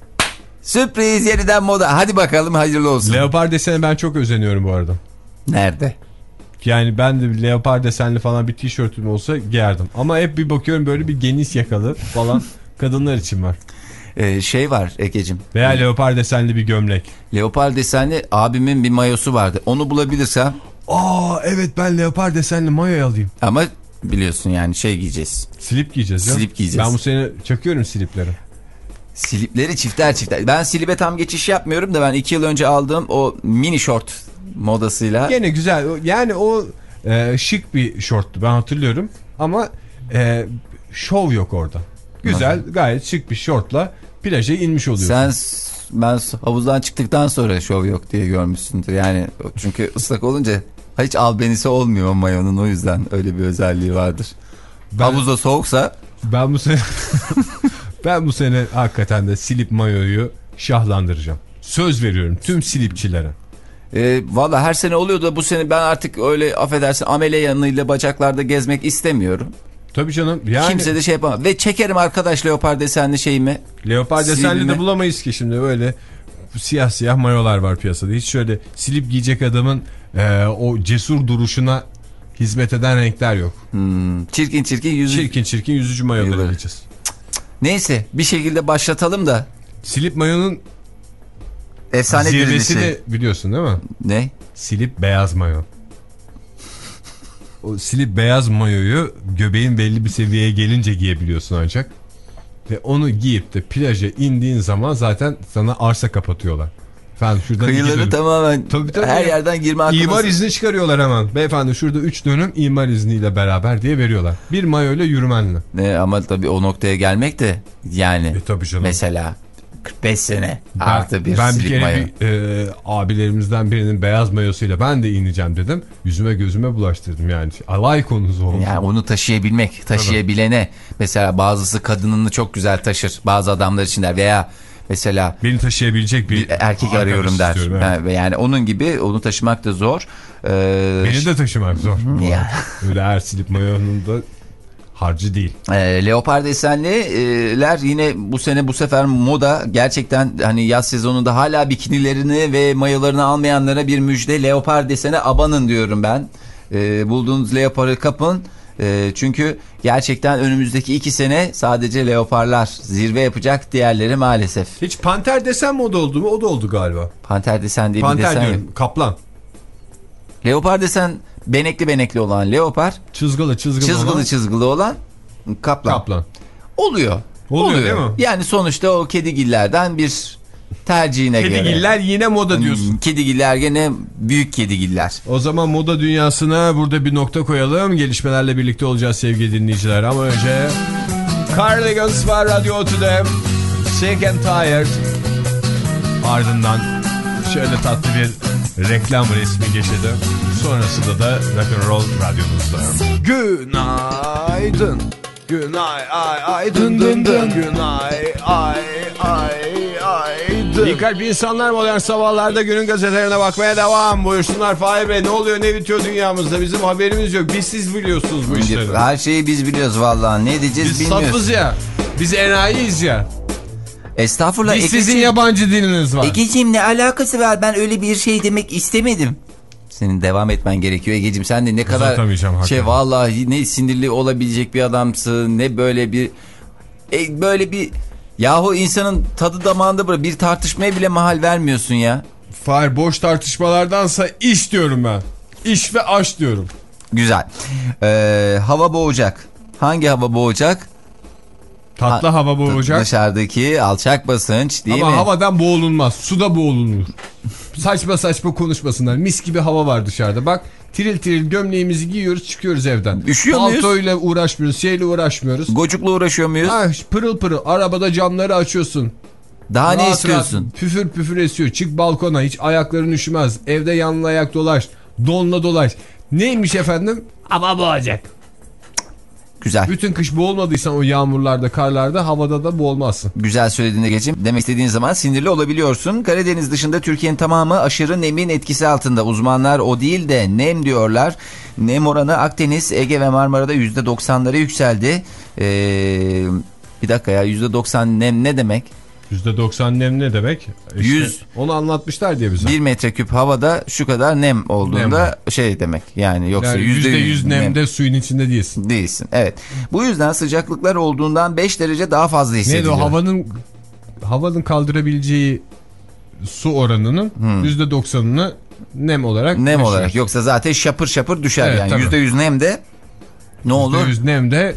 Sürpriz, yeniden moda. Hadi bakalım, hayırlı olsun. Leopar desene ben çok özeniyorum bu arada. Nerede? Yani ben de leopar desenli falan bir tişörtüm olsa giyerdim. Ama hep bir bakıyorum böyle bir geniş yakalı falan kadınlar için var. Ee, şey var Egeciğim. Veya leopar desenli bir gömlek. Leopar desenli abimin bir mayosu vardı. Onu bulabilirsem. Aa evet, ben leopar desenli mayo alayım. Ama biliyorsun yani şey giyeceğiz. Slip giyeceğiz ya. Slip giyeceğiz. Ben bu sene çakıyorum slipleri. Slipleri çifter çifter. Ben slibe tam geçiş yapmıyorum da ben iki yıl önce aldığım o mini short modasıyla. Gene güzel. Yani o e, şık bir şorttu, ben hatırlıyorum. Ama e, şov yok orada. Güzel, gayet şık bir şortla plaja inmiş oluyorsun. Sen, ben havuzdan çıktıktan sonra şov yok diye görmüşsündür. Yani çünkü ıslak olunca hiç albenisi olmuyor o mayonun, o yüzden öyle bir özelliği vardır. Ben, havuzda soğuksa. Ben bu sene ben bu sene hakikaten de slip mayoyu şahlandıracağım. Söz veriyorum tüm slipçilere. E, Valla her sene oluyor da bu sene ben artık öyle affedersin amele yanıyla bacaklarda gezmek istemiyorum. Tabii canım. Yani... Kimse de şey yapamaz. Ve çekerim arkadaş leopar desenli şeyimi. Leopar desenli de bulamayız ki şimdi, öyle siyah siyah mayolar var piyasada. Hiç şöyle slip giyecek adamın e, o cesur duruşuna hizmet eden renkler yok. Hmm, çirkin çirkin yüzü... Çirkin çirkin yüzücü mayoları giyeceğiz. Neyse bir şekilde başlatalım da. Slip mayonun efsane zirvesini biliyorsun değil mi? Ne? Slip beyaz mayo. O slip beyaz mayoyu göbeğin belli bir seviyeye gelince giyebiliyorsun ancak. Ve onu giyip de plaja indiğin zaman zaten sana arsa kapatıyorlar. Efendim şuradan kıyıları tamamen tabii, tabii her ya. yerden girme hakkımız. İmar izni çıkarıyorlar hemen. Beyefendi şurada üç dönüm imar izniyle beraber diye veriyorlar. Bir mayoyla yürümenle. Ne ama tabii o noktaya gelmek de yani. E, tabii canım. Mesela kırk beş sene ben, artı bir ben slip bir kere mayo. bir, e, abilerimizden birinin beyaz mayosuyla ben de ineceğim dedim. Yüzüme gözüme bulaştırdım yani. Alay konusu oldu. Yani onu taşıyabilmek, taşıyabilene. Tabii. Mesela bazısı kadınını çok güzel taşır. Bazı adamlar için der veya mesela beni taşıyabilecek bir, bir erkek arıyorum der. Evet. Yani onun gibi onu taşımak da zor. Ee, beni de taşımak zor. Ya. Öyle her slip mayonun da harcı değil. E, leopar desenliler yine bu sene bu sefer moda, gerçekten hani yaz sezonunda hala bikinilerini ve mayolarını almayanlara bir müjde. Leopar desene abanın diyorum ben. E, bulduğunuz leoparı kapın. E, çünkü gerçekten önümüzdeki iki sene sadece leoparlar zirve yapacak, diğerleri maalesef. Hiç panter desen moda oldu mu? O da oldu galiba. Panter desen diye panter bir desen. Panter diyorum. Kaplan. Leopar desen benekli benekli olan leopar. Çizgılı çizgılı, çizgılı olan. Çizgılı olan kaplan. Kaplan. Oluyor. Oluyor, Oluyor değil mi? Yani sonuçta o kedigillerden bir tercihine kedigiller göre. Kedigiller yine moda diyorsun. Hmm, kedigiller gene büyük kedigiller. O zaman moda dünyasına burada bir nokta koyalım. Gelişmelerle birlikte olacağız sevgili dinleyiciler. Ama önce Cardigans var Radyo Otu'da. Sick and Tired. Ardından şöyle tatlı bir reklam resmi geçelim. Sonrasında da Rock'n'Roll Radyomuzda. Günaydın. Günay ay ay dın dın dın. Günay ay ay ay dın. İyi kalp insanlar modern sabahlarda günün gazetelerine bakmaya devam. Buyursunlar Fahir Bey, ne oluyor ne bitiyor dünyamızda, bizim haberimiz yok. Biz siz biliyorsunuz bu işleri. Her şeyi biz biliyoruz vallahi, ne diyeceğiz biz bilmiyoruz. Biz safız ya, biz enayiyiz ya. Estağfurullah. Biz Egeciğim, sizin yabancı diliniz var. Egeciğim ne alakası var, ben öyle bir şey demek istemedim. Senin devam etmen gerekiyor Egeciğim, sen de ne kadar şey vallahi, ne sinirli olabilecek bir adamsın, ne böyle bir e, böyle bir yahu insanın tadı damağında bırak, bir tartışmaya bile mahal vermiyorsun ya. Fahir, boş tartışmalardansa iş diyorum ben. İş ve aş diyorum. Güzel. Ee, hava boğacak. Hangi hava boğacak? Tatlı ha, hava boğacak. Dışarıdaki alçak basınç değil Ama mi? Ama havadan boğulunmaz. Suda boğulunur. Saçma saçma konuşmasınlar. Mis gibi hava var dışarıda. Bak, tiril tiril gömleğimizi giyiyoruz, çıkıyoruz evden. Üşüyor muyuz? Paltoyla uğraşmıyoruz, şeyle uğraşmıyoruz. Gocukla uğraşıyor muyuz? Ha, pırıl pırıl arabada camları açıyorsun. Daha rahat ne istiyorsun? Rahat, püfür püfür esiyor. Çık balkona, hiç ayakların üşümez. Evde yalın ayak dolaş. Donla dolaş. Neymiş efendim? Hava boğacak. Güzel. Bütün kış boğulmadıysan o yağmurlarda, karlarda, havada da boğulmazsın. Güzel söylediğine geçeyim. Demek istediğin zaman sinirli olabiliyorsun. Karadeniz dışında Türkiye'nin tamamı aşırı nemin etkisi altında. Uzmanlar o değil de nem diyorlar. Nem oranı Akdeniz, Ege ve Marmara'da yüzde doksanlara yükseldi. Ee, bir dakika ya, yüzde doksan nem ne demek? yüzde doksan nem ne demek? İşte yüz. Onu anlatmışlar diye bize. bir metreküp havada şu kadar nem olduğunda nem şey demek. Yani yoksa yani yüzde yüz nemde nem. Suyun içinde değilsin. Değilsin. Evet. Bu yüzden sıcaklıklar olduğundan beş derece daha fazla hissediliyor. Neydi o, havanın havanın kaldırabileceği su oranının hmm. yüzde doksanını nem olarak nem yaşıyoruz. Olarak. Yoksa zaten şapır şapır düşer, evet, yani. yüzde yüz nemde ne olur? yüzde yüz nemde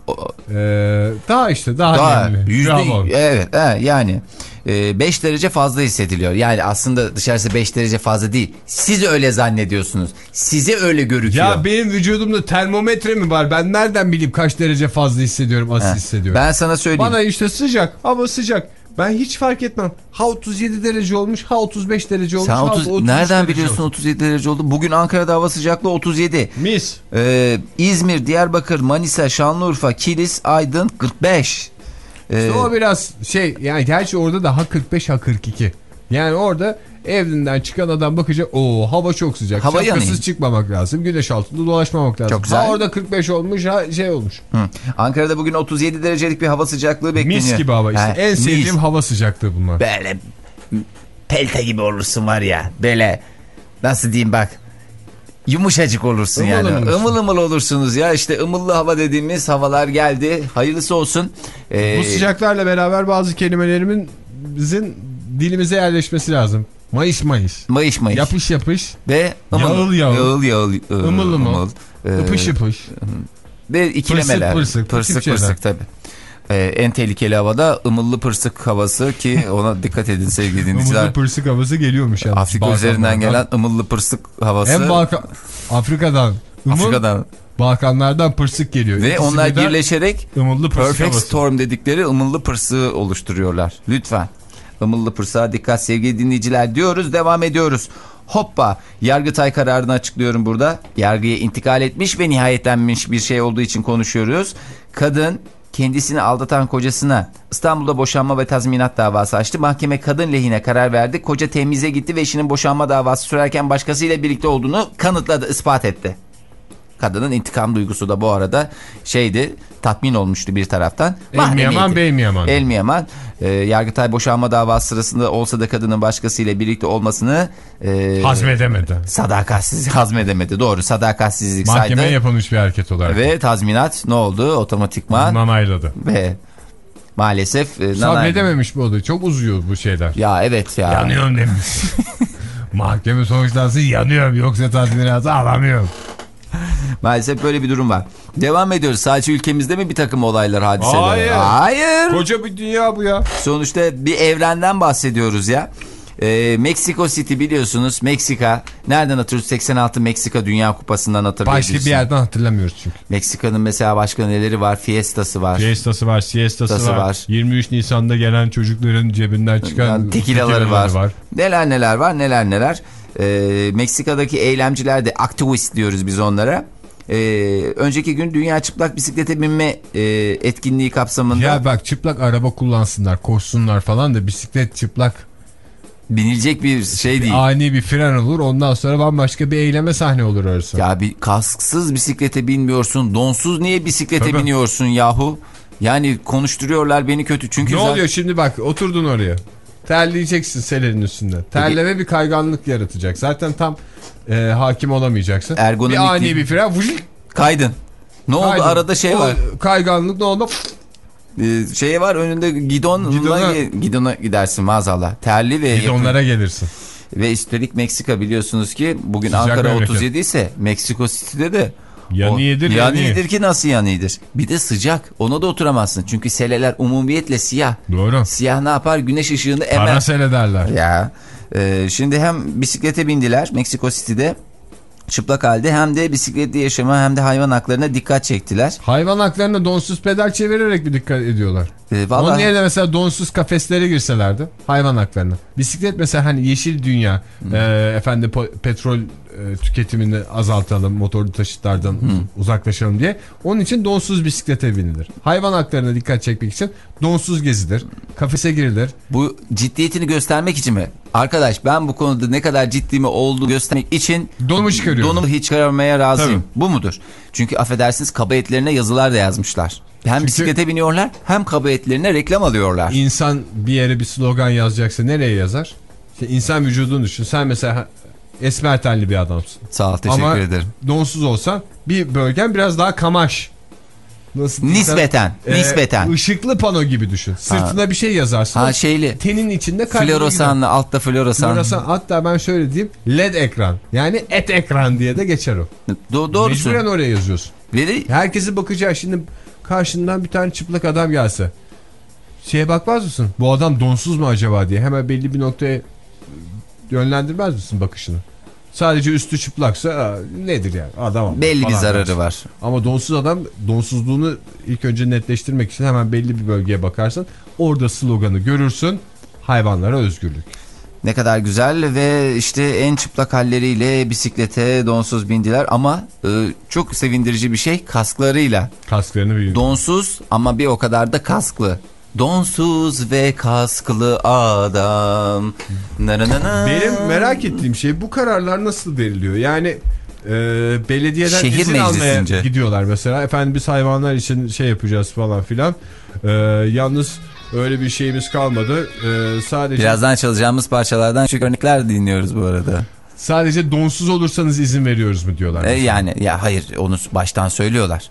Ee, daha işte daha, daha nemli. Yüzde, evet, evet yani beş derece fazla hissediliyor. Yani aslında dışarısı beş derece fazla değil. Siz öyle zannediyorsunuz. Size öyle görüküyor. Ya benim vücudumda termometre mi var? Ben nereden bileyim kaç derece fazla hissediyorum, az hissediyorum. Ben sana söyleyeyim. Bana işte sıcak, hava sıcak. Ben hiç fark etmem. Ha otuz yedi derece olmuş, ha otuz beş derece olmuş. Sen ha otuz, otuz nereden biliyorsun olmuş. otuz yedi derece oldu? Bugün Ankara'da hava sıcaklığı otuz yedi. Mis. Ee, İzmir, Diyarbakır, Manisa, Şanlıurfa, Kilis, Aydın kırk beş. Ee, işte o biraz şey, yani gerçi orada da ha kırk beş ha kırk iki. Yani orada evinden çıkan adam bakacak, o hava çok sıcak. Hava şapkasız yanayım. Çıkmamak lazım. Güneş altında dolaşmamak lazım. Çok güzel. Ha orada kırk beş olmuş, ha şey olmuş. Hı. Ankara'da bugün otuz yedi derecelik bir hava sıcaklığı bekleniyor. Mis gibi hava işte. Ha, en sevdiğim mis. Hava sıcaklığı bunlar. Böyle pelte gibi olursun var ya. Böyle nasıl diyeyim bak. Yumuşacık olursun ımıl yani. Imıl, ımıl ımıl olursunuz ya. İşte ımıllı hava dediğimiz havalar geldi. Hayırlısı olsun. Ee, Bu sıcaklarla beraber bazı kelimelerimizin dilimize yerleşmesi lazım. Mayış mayış. Mayış mayış. Yapış yapış. Ve ımıl, yağıl yağıl. Yağıl yağıl. Imıl ımıl. Ipış ipış. Ve ikilemeler. Pırsık pırsık. Pırsık pırsık tabii. Ee, en tehlikeli havada ımıllı pırsık havası ki ona dikkat edin sevgili dinleyiciler. Imıllı pırsık havası geliyormuş yani. Afrika üzerinden gelen ımıllı pırsık havası. Hem Balkan, Afrika'dan. Imıl, Afrika'dan. Balkanlardan pırsık geliyor. Ve İkisi onlar birleşerek Perfect havası. Storm dedikleri ımıllı pırsığı oluşturuyorlar. Lütfen. Imıllı pırsığa dikkat sevgili dinleyiciler diyoruz. Devam ediyoruz. Hoppa, Yargıtay kararını açıklıyorum burada. Yargıya intikal etmiş ve nihayetlenmiş bir şey olduğu için konuşuyoruz. Kadın kendisini aldatan kocasına İstanbul'da boşanma ve tazminat davası açtı. Mahkeme kadın lehine karar verdi. Koca temize gitti ve eşinin boşanma davası sürerken başkasıyla birlikte olduğunu kanıtladı, ispat etti. Kadının intikam duygusu da bu arada şeydi, tatmin olmuştu bir taraftan. El mi yaman, bey mi yaman? El mi yaman? E, Yargıtay boşanma davası sırasında olsa da kadının başkasıyla birlikte olmasını e, hazmedemedi. Sadakatsiz hazmedemedi. Doğru, sadakatsizlik saydı. Mahkemeye yapılmış bir hareket olarak. Ve tazminat ne oldu? Otomatikman nanayladı. Ve maalesef e, sabredememiş bu oldu. Çok uzuyor bu şeyler. Ya evet ya. Yanıyorum demiş. Mahkeme sonuçlansın, yanıyorum, yoksa tazminatı alamıyorum. Maalesef böyle bir durum var. Devam ediyoruz. Sadece ülkemizde mi bir takım olaylar, hadiseler? Hayır. Hayır. Koca bir dünya bu ya. Sonuçta bir evrenden bahsediyoruz ya. Ee, Meksiko City biliyorsunuz. Meksika. Nereden hatırlıyoruz? seksen altı Meksika Dünya Kupası'ndan hatırlayabilirsiniz. Başka bir yerden hatırlamıyoruz çünkü. Meksika'nın mesela başka neleri var? Fiesta'sı var. Fiesta'sı var, siesta'sı var. var. yirmi üç Nisan'da gelen çocukların cebinden çıkan yani tekilaları var. var. Neler neler var, neler neler. Ee, Meksika'daki eylemciler de aktivist diyoruz biz onlara. Ee, önceki gün Dünya Çıplak Bisiklete Binme e, etkinliği kapsamında. Ya bak, çıplak araba kullansınlar, koşsunlar falan da bisiklet çıplak. Binilecek bir şey değil. Ani bir fren olur, ondan sonra bambaşka bir eyleme sahne olur arası. Ya bir kasksız bisiklete binmiyorsun, donsuz niye bisiklete Tabii. biniyorsun yahu? Yani konuşturuyorlar beni kötü çünkü. Ne zaten... oluyor şimdi, bak oturdun oraya. Terleyeceksin selenin üstünde. Terleme bir kayganlık yaratacak. Zaten tam e, hakim olamayacaksın. Ergonomik bir ani değil. bir fren. Vuş, kaydın. Ne oldu? kaydın. Arada şey o, var. Kayganlık ne oldu? Ee, şey var önünde gidon. Gidona, gidona gidersin maazallah. Terli ve gidonlara yakın. Gelirsin. Ve üstelik Meksika biliyorsunuz ki bugün sıcak Ankara memleket. otuz yedi ise Meksiko City'de de yanıyedir. Yanıyedir ki nasıl yanıyedir. Bir de sıcak. Ona da oturamazsın. Çünkü seleler umumiyetle siyah. Doğru. Siyah ne yapar? Güneş ışığını emer. Kara sele derler. Ya. E, şimdi hem bisiklete bindiler Meksiko City'de çıplak halde, hem de bisikletli yaşama hem de hayvan haklarına dikkat çektiler. Hayvan haklarına donsuz pedal çevirerek bir dikkat ediyorlar. E, vallahi... Onun yerine mesela donsuz kafeslere girselerdi hayvan haklarına. Bisiklet mesela hani yeşil dünya, hmm. e, efendim petrol e, tüketimini azaltalım, motorlu taşıtlardan hmm. uzaklaşalım diye. Onun için donsuz bisiklete binilir. Hayvan haklarına dikkat çekmek için donsuz gezilir, kafese girilir. Bu ciddiyetini göstermek için mi? Arkadaş ben bu konuda ne kadar ciddi mi olduğunu göstermek için donumu çıkarıyorum. Donumu hiç çıkarmaya razıyım. Tabii. Bu mudur? Çünkü affedersiniz kaba etlerine yazılar da yazmışlar. Hem Çünkü bisiklete biniyorlar hem kaba etlerine reklam alıyorlar. İnsan bir yere bir slogan yazacaksa nereye yazar? İşte insan vücudunu düşün. Sen mesela esmer tenli bir adamsın. Sağ ol, teşekkür Ama ederim. donsuz olsan bir bölgen biraz daha kamaş. Nasıl nispeten, e, nispeten. Işıklı pano gibi düşün. Sırtına ha. bir şey yazarsın. Ha şeyli. Tenin içinde kayboluyor. Floresanlı, altta floresan. Floresan, hatta ben şöyle diyeyim. L E D ekran. Yani et ekran diye de geçer o. Do doğrusu. Mecburen oraya yazıyorsun. Veri... Herkesi bakacağı. Şimdi karşından bir tane çıplak adam gelse. Şeye bakmaz mısın? Bu adam donsuz mu acaba diye. Hemen belli bir noktaya yönlendirmez misin bakışını? Sadece üstü çıplaksa nedir yani? Adam belli bir zararı dersin. Var. Ama donsuz adam, donsuzluğunu ilk önce netleştirmek için hemen belli bir bölgeye bakarsın. Orada sloganı görürsün. Hayvanlara özgürlük. Ne kadar güzel ve işte en çıplak halleriyle bisiklete donsuz bindiler ama e, çok sevindirici bir şey, kasklarıyla. Kasklarını biliyorum. Donsuz ama bir o kadar da kasklı. Donsuz ve kasklı adam. Nananana. Benim merak ettiğim şey, bu kararlar nasıl veriliyor? Yani e, belediyeden şehir izin meclisince almaya gidiyorlar mesela. Efendim biz hayvanlar için şey yapacağız falan filan. E, yalnız öyle bir şeyimiz kalmadı. E, sadece birazdan çalacağımız parçalardan küçük örnekler dinliyoruz bu arada. Sadece donsuz olursanız izin veriyoruz mu diyorlar. E, yani ya hayır, onu baştan söylüyorlar.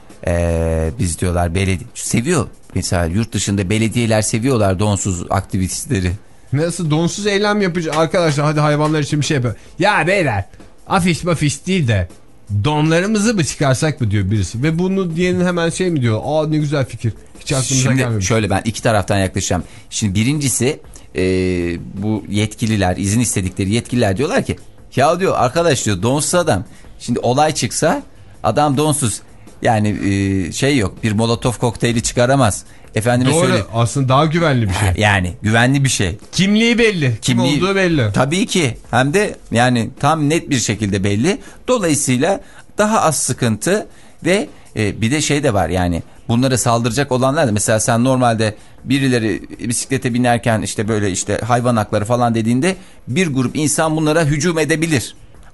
E, biz diyorlar belediye seviyor. Mesela yurt dışında belediyeler seviyorlar donsuz aktivistleri. Nasıl donsuz eylem yapacak arkadaşlar, hadi hayvanlar için bir şey yapıyor. Ya beyler, afiş mafiş değil de donlarımızı mı çıkarsak mı diyor birisi. Ve bunu diyenin hemen şey mi diyor, aa ne güzel fikir, hiç aklımıza gelmemiş. Şimdi şöyle, ben iki taraftan yaklaşacağım. Şimdi birincisi e, bu yetkililer, izin istedikleri yetkililer diyorlar ki ya diyor arkadaş diyor donsuz adam, şimdi olay çıksa adam donsuz. Yani e, şey yok, bir molotof kokteyli çıkaramaz. Efendime doğru söyleyeyim. Aslında daha güvenli bir şey. Yani güvenli bir şey. Kimliği belli. Kimliği, kim olduğu belli. Tabii ki, hem de yani tam net bir şekilde belli. Dolayısıyla daha az sıkıntı ve e, bir de şey de var yani bunlara saldıracak olanlar da, mesela sen normalde birileri bisiklete binerken işte böyle işte hayvan hakları falan dediğinde bir grup insan bunlara hücum edebilir.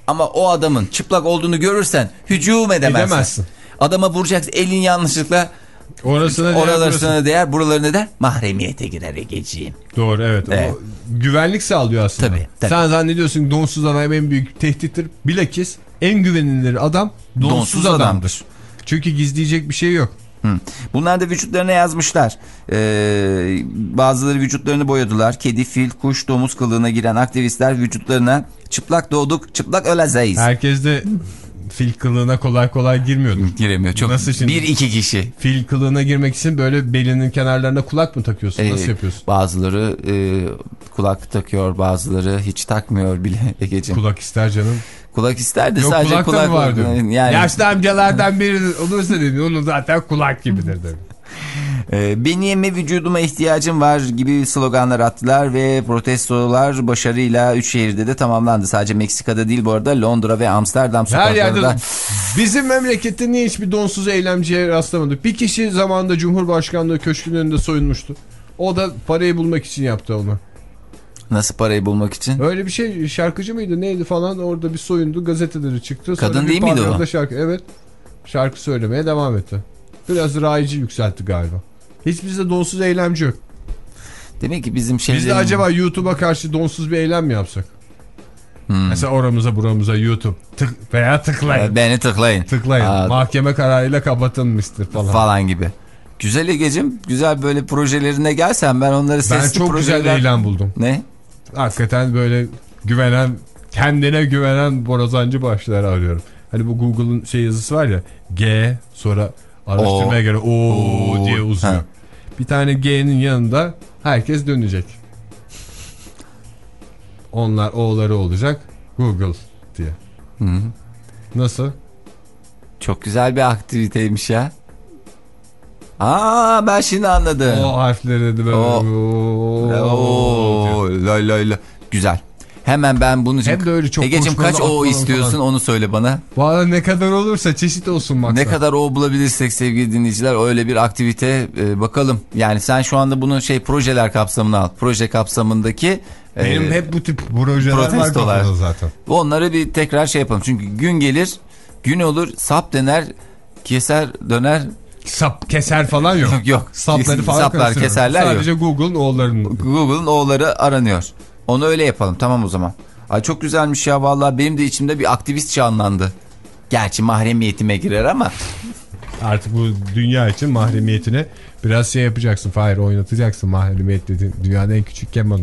Ama o adamın çıplak olduğunu görürsen hücum edemezsin. Edemezsin. Adama vuracaksın, elin yanlışlıkla orasına değer, oralarına değer, buralarına değer, mahremiyete girer Egeciğim. Doğru, evet. evet. O güvenlik sağlıyor aslında. Tabii, tabii. Sen zannediyorsun donsuz adam en büyük tehdittir. Bilakis en güvenilir adam donsuz, donsuz adamdır. adamdır. Çünkü gizleyecek bir şey yok. Hı. Bunlar da vücutlarına yazmışlar. Ee, bazıları vücutlarını boyadılar. Kedi, fil, kuş, domuz kılığına giren aktivistler vücutlarına çıplak doğduk, çıplak öleceğiz. Herkes de fil kılığına kolay kolay girmiyordu. Giremiyor. Çok. Nasıl şimdi? Bir iki kişi. Fil kılığına girmek için böyle belinin kenarlarına kulak mı takıyorsun? Ee, Nasıl yapıyorsun? Bazıları e, kulak takıyor, bazıları hiç takmıyor bile Egeciğim. Kulak ister canım. Kulak ister de Yok, sadece kulak kulak mı var diyor. Yani... Yaşlı amcalardan biri olursa dedi, onun zaten kulak gibidir dedi. Ee, beni yeme, vücuduma ihtiyacım var gibi sloganlar attılar ve protestolar başarıyla üç şehirde de tamamlandı. Sadece Meksika'da değil bu arada, Londra ve Amsterdam sokaklarında. Her yerde. Bizim memlekette niye hiçbir donsuz eylemciye rastlamadık? Bir kişi zamanında Cumhurbaşkanlığı köşkünün önünde soyunmuştu. O da parayı bulmak için yaptı onu. Nasıl parayı bulmak için? Öyle bir şey, şarkıcı mıydı neydi falan, orada bir soyundu, gazeteleri çıktı. Kadın sonra değil miydi o? Şarkı, evet, şarkı söylemeye devam etti. Biraz rayici yükseltti galiba. Hiç bizde donsuz eylemci yok. Demek ki bizim şeylerin... Biz de acaba YouTube'a karşı donsuz bir eylem mi yapsak? Hmm. Mesela oramıza buramıza YouTube tık veya tıklayın. Beni tıklayın. Tıklayın. Aa, mahkeme kararıyla kapatılmıştır falan. Falan gibi. Güzel Egeciğim, güzel böyle projelerine gelsen ben onları sesli projeler... Ben çok projeler... güzel eylem buldum. Ne? Hakikaten böyle güvenen, kendine güvenen borazancı başları arıyorum. Hani bu Google'ın şey yazısı var ya, G sonra araştırmaya göre o diye uzuyor. Ha. Bir tane G'nin yanında herkes dönecek. Onlar O'ları olacak, Google diye. Hı -hı. Nasıl? Çok güzel bir aktiviteymiş ya. Aa, ben şimdi anladım. O harfleri de böyle. Oo, lay lay lay. Güzel. Hemen ben bunu... Hem de öyle çok Egeciğim kaç o istiyorsun falan. Onu söyle bana. Valla ne kadar olursa çeşit olsun maksat. Ne kadar o bulabilirsek sevgili dinleyiciler, öyle bir aktivite e, bakalım. Yani sen şu anda bunu şey projeler kapsamına al. Proje kapsamındaki... Benim e, hep bu tip projeler var zaten. Onları bir tekrar şey yapalım. Çünkü gün gelir, gün olur, sap döner, keser döner... Sap keser falan yok. Yok. Sapları falan saplar keserler yok. Sadece Google'ın oğullarının. Google'ın oğulları aranıyor. Onu öyle yapalım, tamam o zaman. Ay çok güzelmiş ya vallahi, benim de içimde bir aktivist canlandı. Gerçi mahremiyetime girer ama. Artık bu dünya için mahremiyetine biraz şey yapacaksın. Fahir, oynatacaksın mahremiyet dediğin. Dünyanın en küçük kemanı.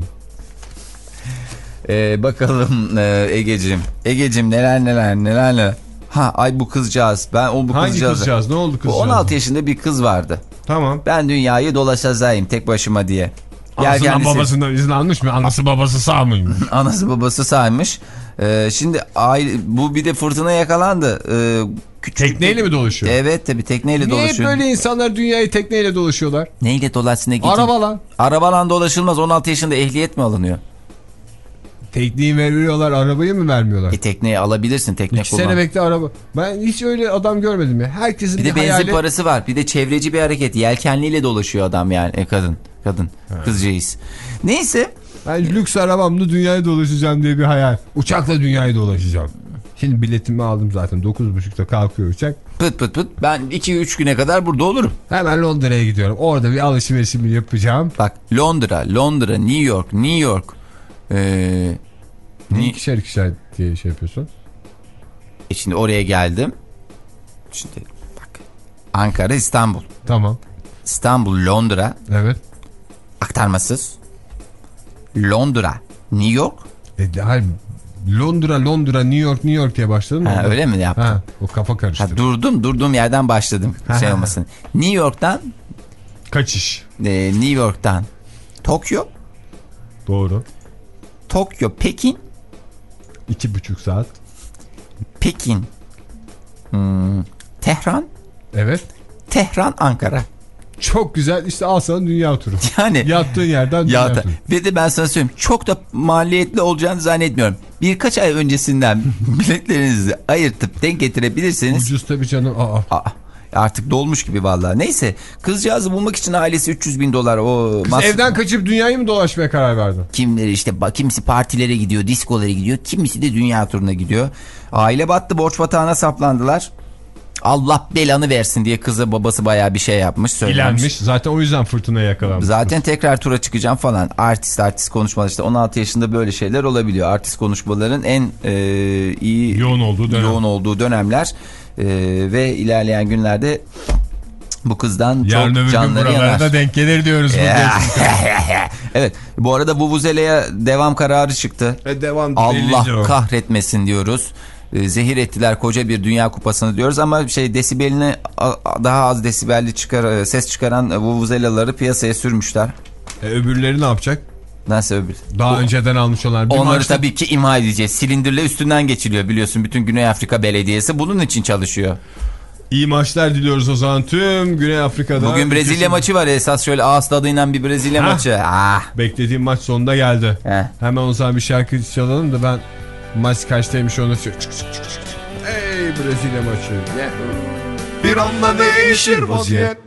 Ee, bakalım e, Egeciğim. Egeciğim neler neler neler neler. Ha ay bu kızcağız. Ben o bu Hangi kızcağız? kızcağız? Ne oldu kızcağız? on altı yaşında bir kız vardı. Tamam. Ben dünyayı dolaşacağım tek başıma diye. Anasından kendisi... babasından izin almış mı? Anası babası sağ mıymış? Anası babası sağmış. Ee, şimdi aile, bu bir de fırtına yakalandı. Ee, tekneyle mi dolaşıyor? Evet tabii tekneyle Niye dolaşıyor. Niye böyle insanlar dünyayı tekneyle dolaşıyorlar? Neyle dolaşsın? Arabalan. Arabalan dolaşılmaz. on altı yaşında ehliyet mi alınıyor? Tekneyi veriyorlar, arabayı mı vermiyorlar? E tekneyi alabilirsin, tekne İki kullan. sene bekle araba. Ben hiç öyle adam görmedim ya. Herkesin bir, bir de benzin hayali... parası var. Bir de çevreci bir hareket. Yelkenliyle dolaşıyor adam yani. E, kadın. Kadın. Evet. Kızcağız. Neyse. Ben lüks arabamla dünyayı dolaşacağım diye bir hayal. Uçakla dünyayı dolaşacağım. Şimdi biletimi aldım zaten. dokuz buçukta kalkıyor uçak. Pıt pıt pıt. Ben iki üç güne kadar burada olurum. Hemen Londra'ya gidiyorum. Orada bir alışverişimi yapacağım. Bak Londra, Londra, New York, New York. Eee... Niye ikişer ikişer diye şey yapıyorsun? E şimdi oraya geldim. Şimdi bak. Ankara, İstanbul. Tamam. İstanbul, Londra. Evet. Aktarmasız. Londra, New York. E, hayır. Londra, Londra, New York, New York diye başladın mı? Ha, öyle mi yaptın? Ha, o kafa karıştı. Ha, durdum, durduğum yerden başladım. Şey olmasın. New York'tan. Kaçış. E, New York'tan. Tokyo. Doğru. Tokyo, Pekin. İki buçuk saat. Pekin. Hmm, Tehran. Evet. Tehran, Ankara. Çok güzel, işte al sana dünya turu. Yani. Yattığın yerden dünya ya, turu. Ve de ben sana söyleyeyim, çok da maliyetli olacağını zannetmiyorum. Birkaç ay öncesinden biletlerinizi ayırtıp denk getirebilirseniz. Ucuz tabii canım. Aa. Aa. Artık dolmuş gibi vallahi. Neyse, kızcağızı bulmak için ailesi üç yüz bin dolar o Kız mas- evden kaçıp dünyayı mı dolaşmaya karar verdi? Kimleri işte, kimisi partilere gidiyor, diskolara gidiyor, kimisi de dünya turuna gidiyor. Aile battı, borç batağına saplandılar. Allah belanı versin diye kızı babası bayağı bir şey yapmış, söylemiş. İlenmiş. Zaten o yüzden fırtınaya yakalanmış. Zaten tekrar tura çıkacağım falan. Artist artist konuşmalar, işte on altı yaşında böyle şeyler olabiliyor. Artist konuşmaların en e, iyi yoğun olduğu dönem. yoğun olduğu dönemler e, ve ilerleyen günlerde bu kızdan yarın çok canları yanar. da denk gelir diyoruz. Evet, bu arada Vuvuzela'ya devam kararı çıktı. E, devam Allah kahretmesin diyoruz. Zehir ettiler koca bir dünya kupasını diyoruz ama şey, desibelini daha az desibelli çıkar, ses çıkaran Vuvuzelaları piyasaya sürmüşler. E, öbürleri ne yapacak? Nasıl öbür? Daha Bu, önceden almış olan. Bir onları maçta... tabii ki imha edeceğiz. Silindirle üstünden geçiliyor biliyorsun. Bütün Güney Afrika Belediyesi bunun için çalışıyor. İyi maçlar diliyoruz o zaman tüm Güney Afrika'da. Bugün Brezilya kesin... maçı var esas, şöyle ağız tadıyla bir Brezilya Heh. maçı. Ah. Beklediğim maç sonunda geldi. Heh. Hemen o zaman bir şarkı çalalım da ben maç kaçtaymış onu çık çık çık çık. Ey Brezilya maçı. Bir anda değişir vaziyet.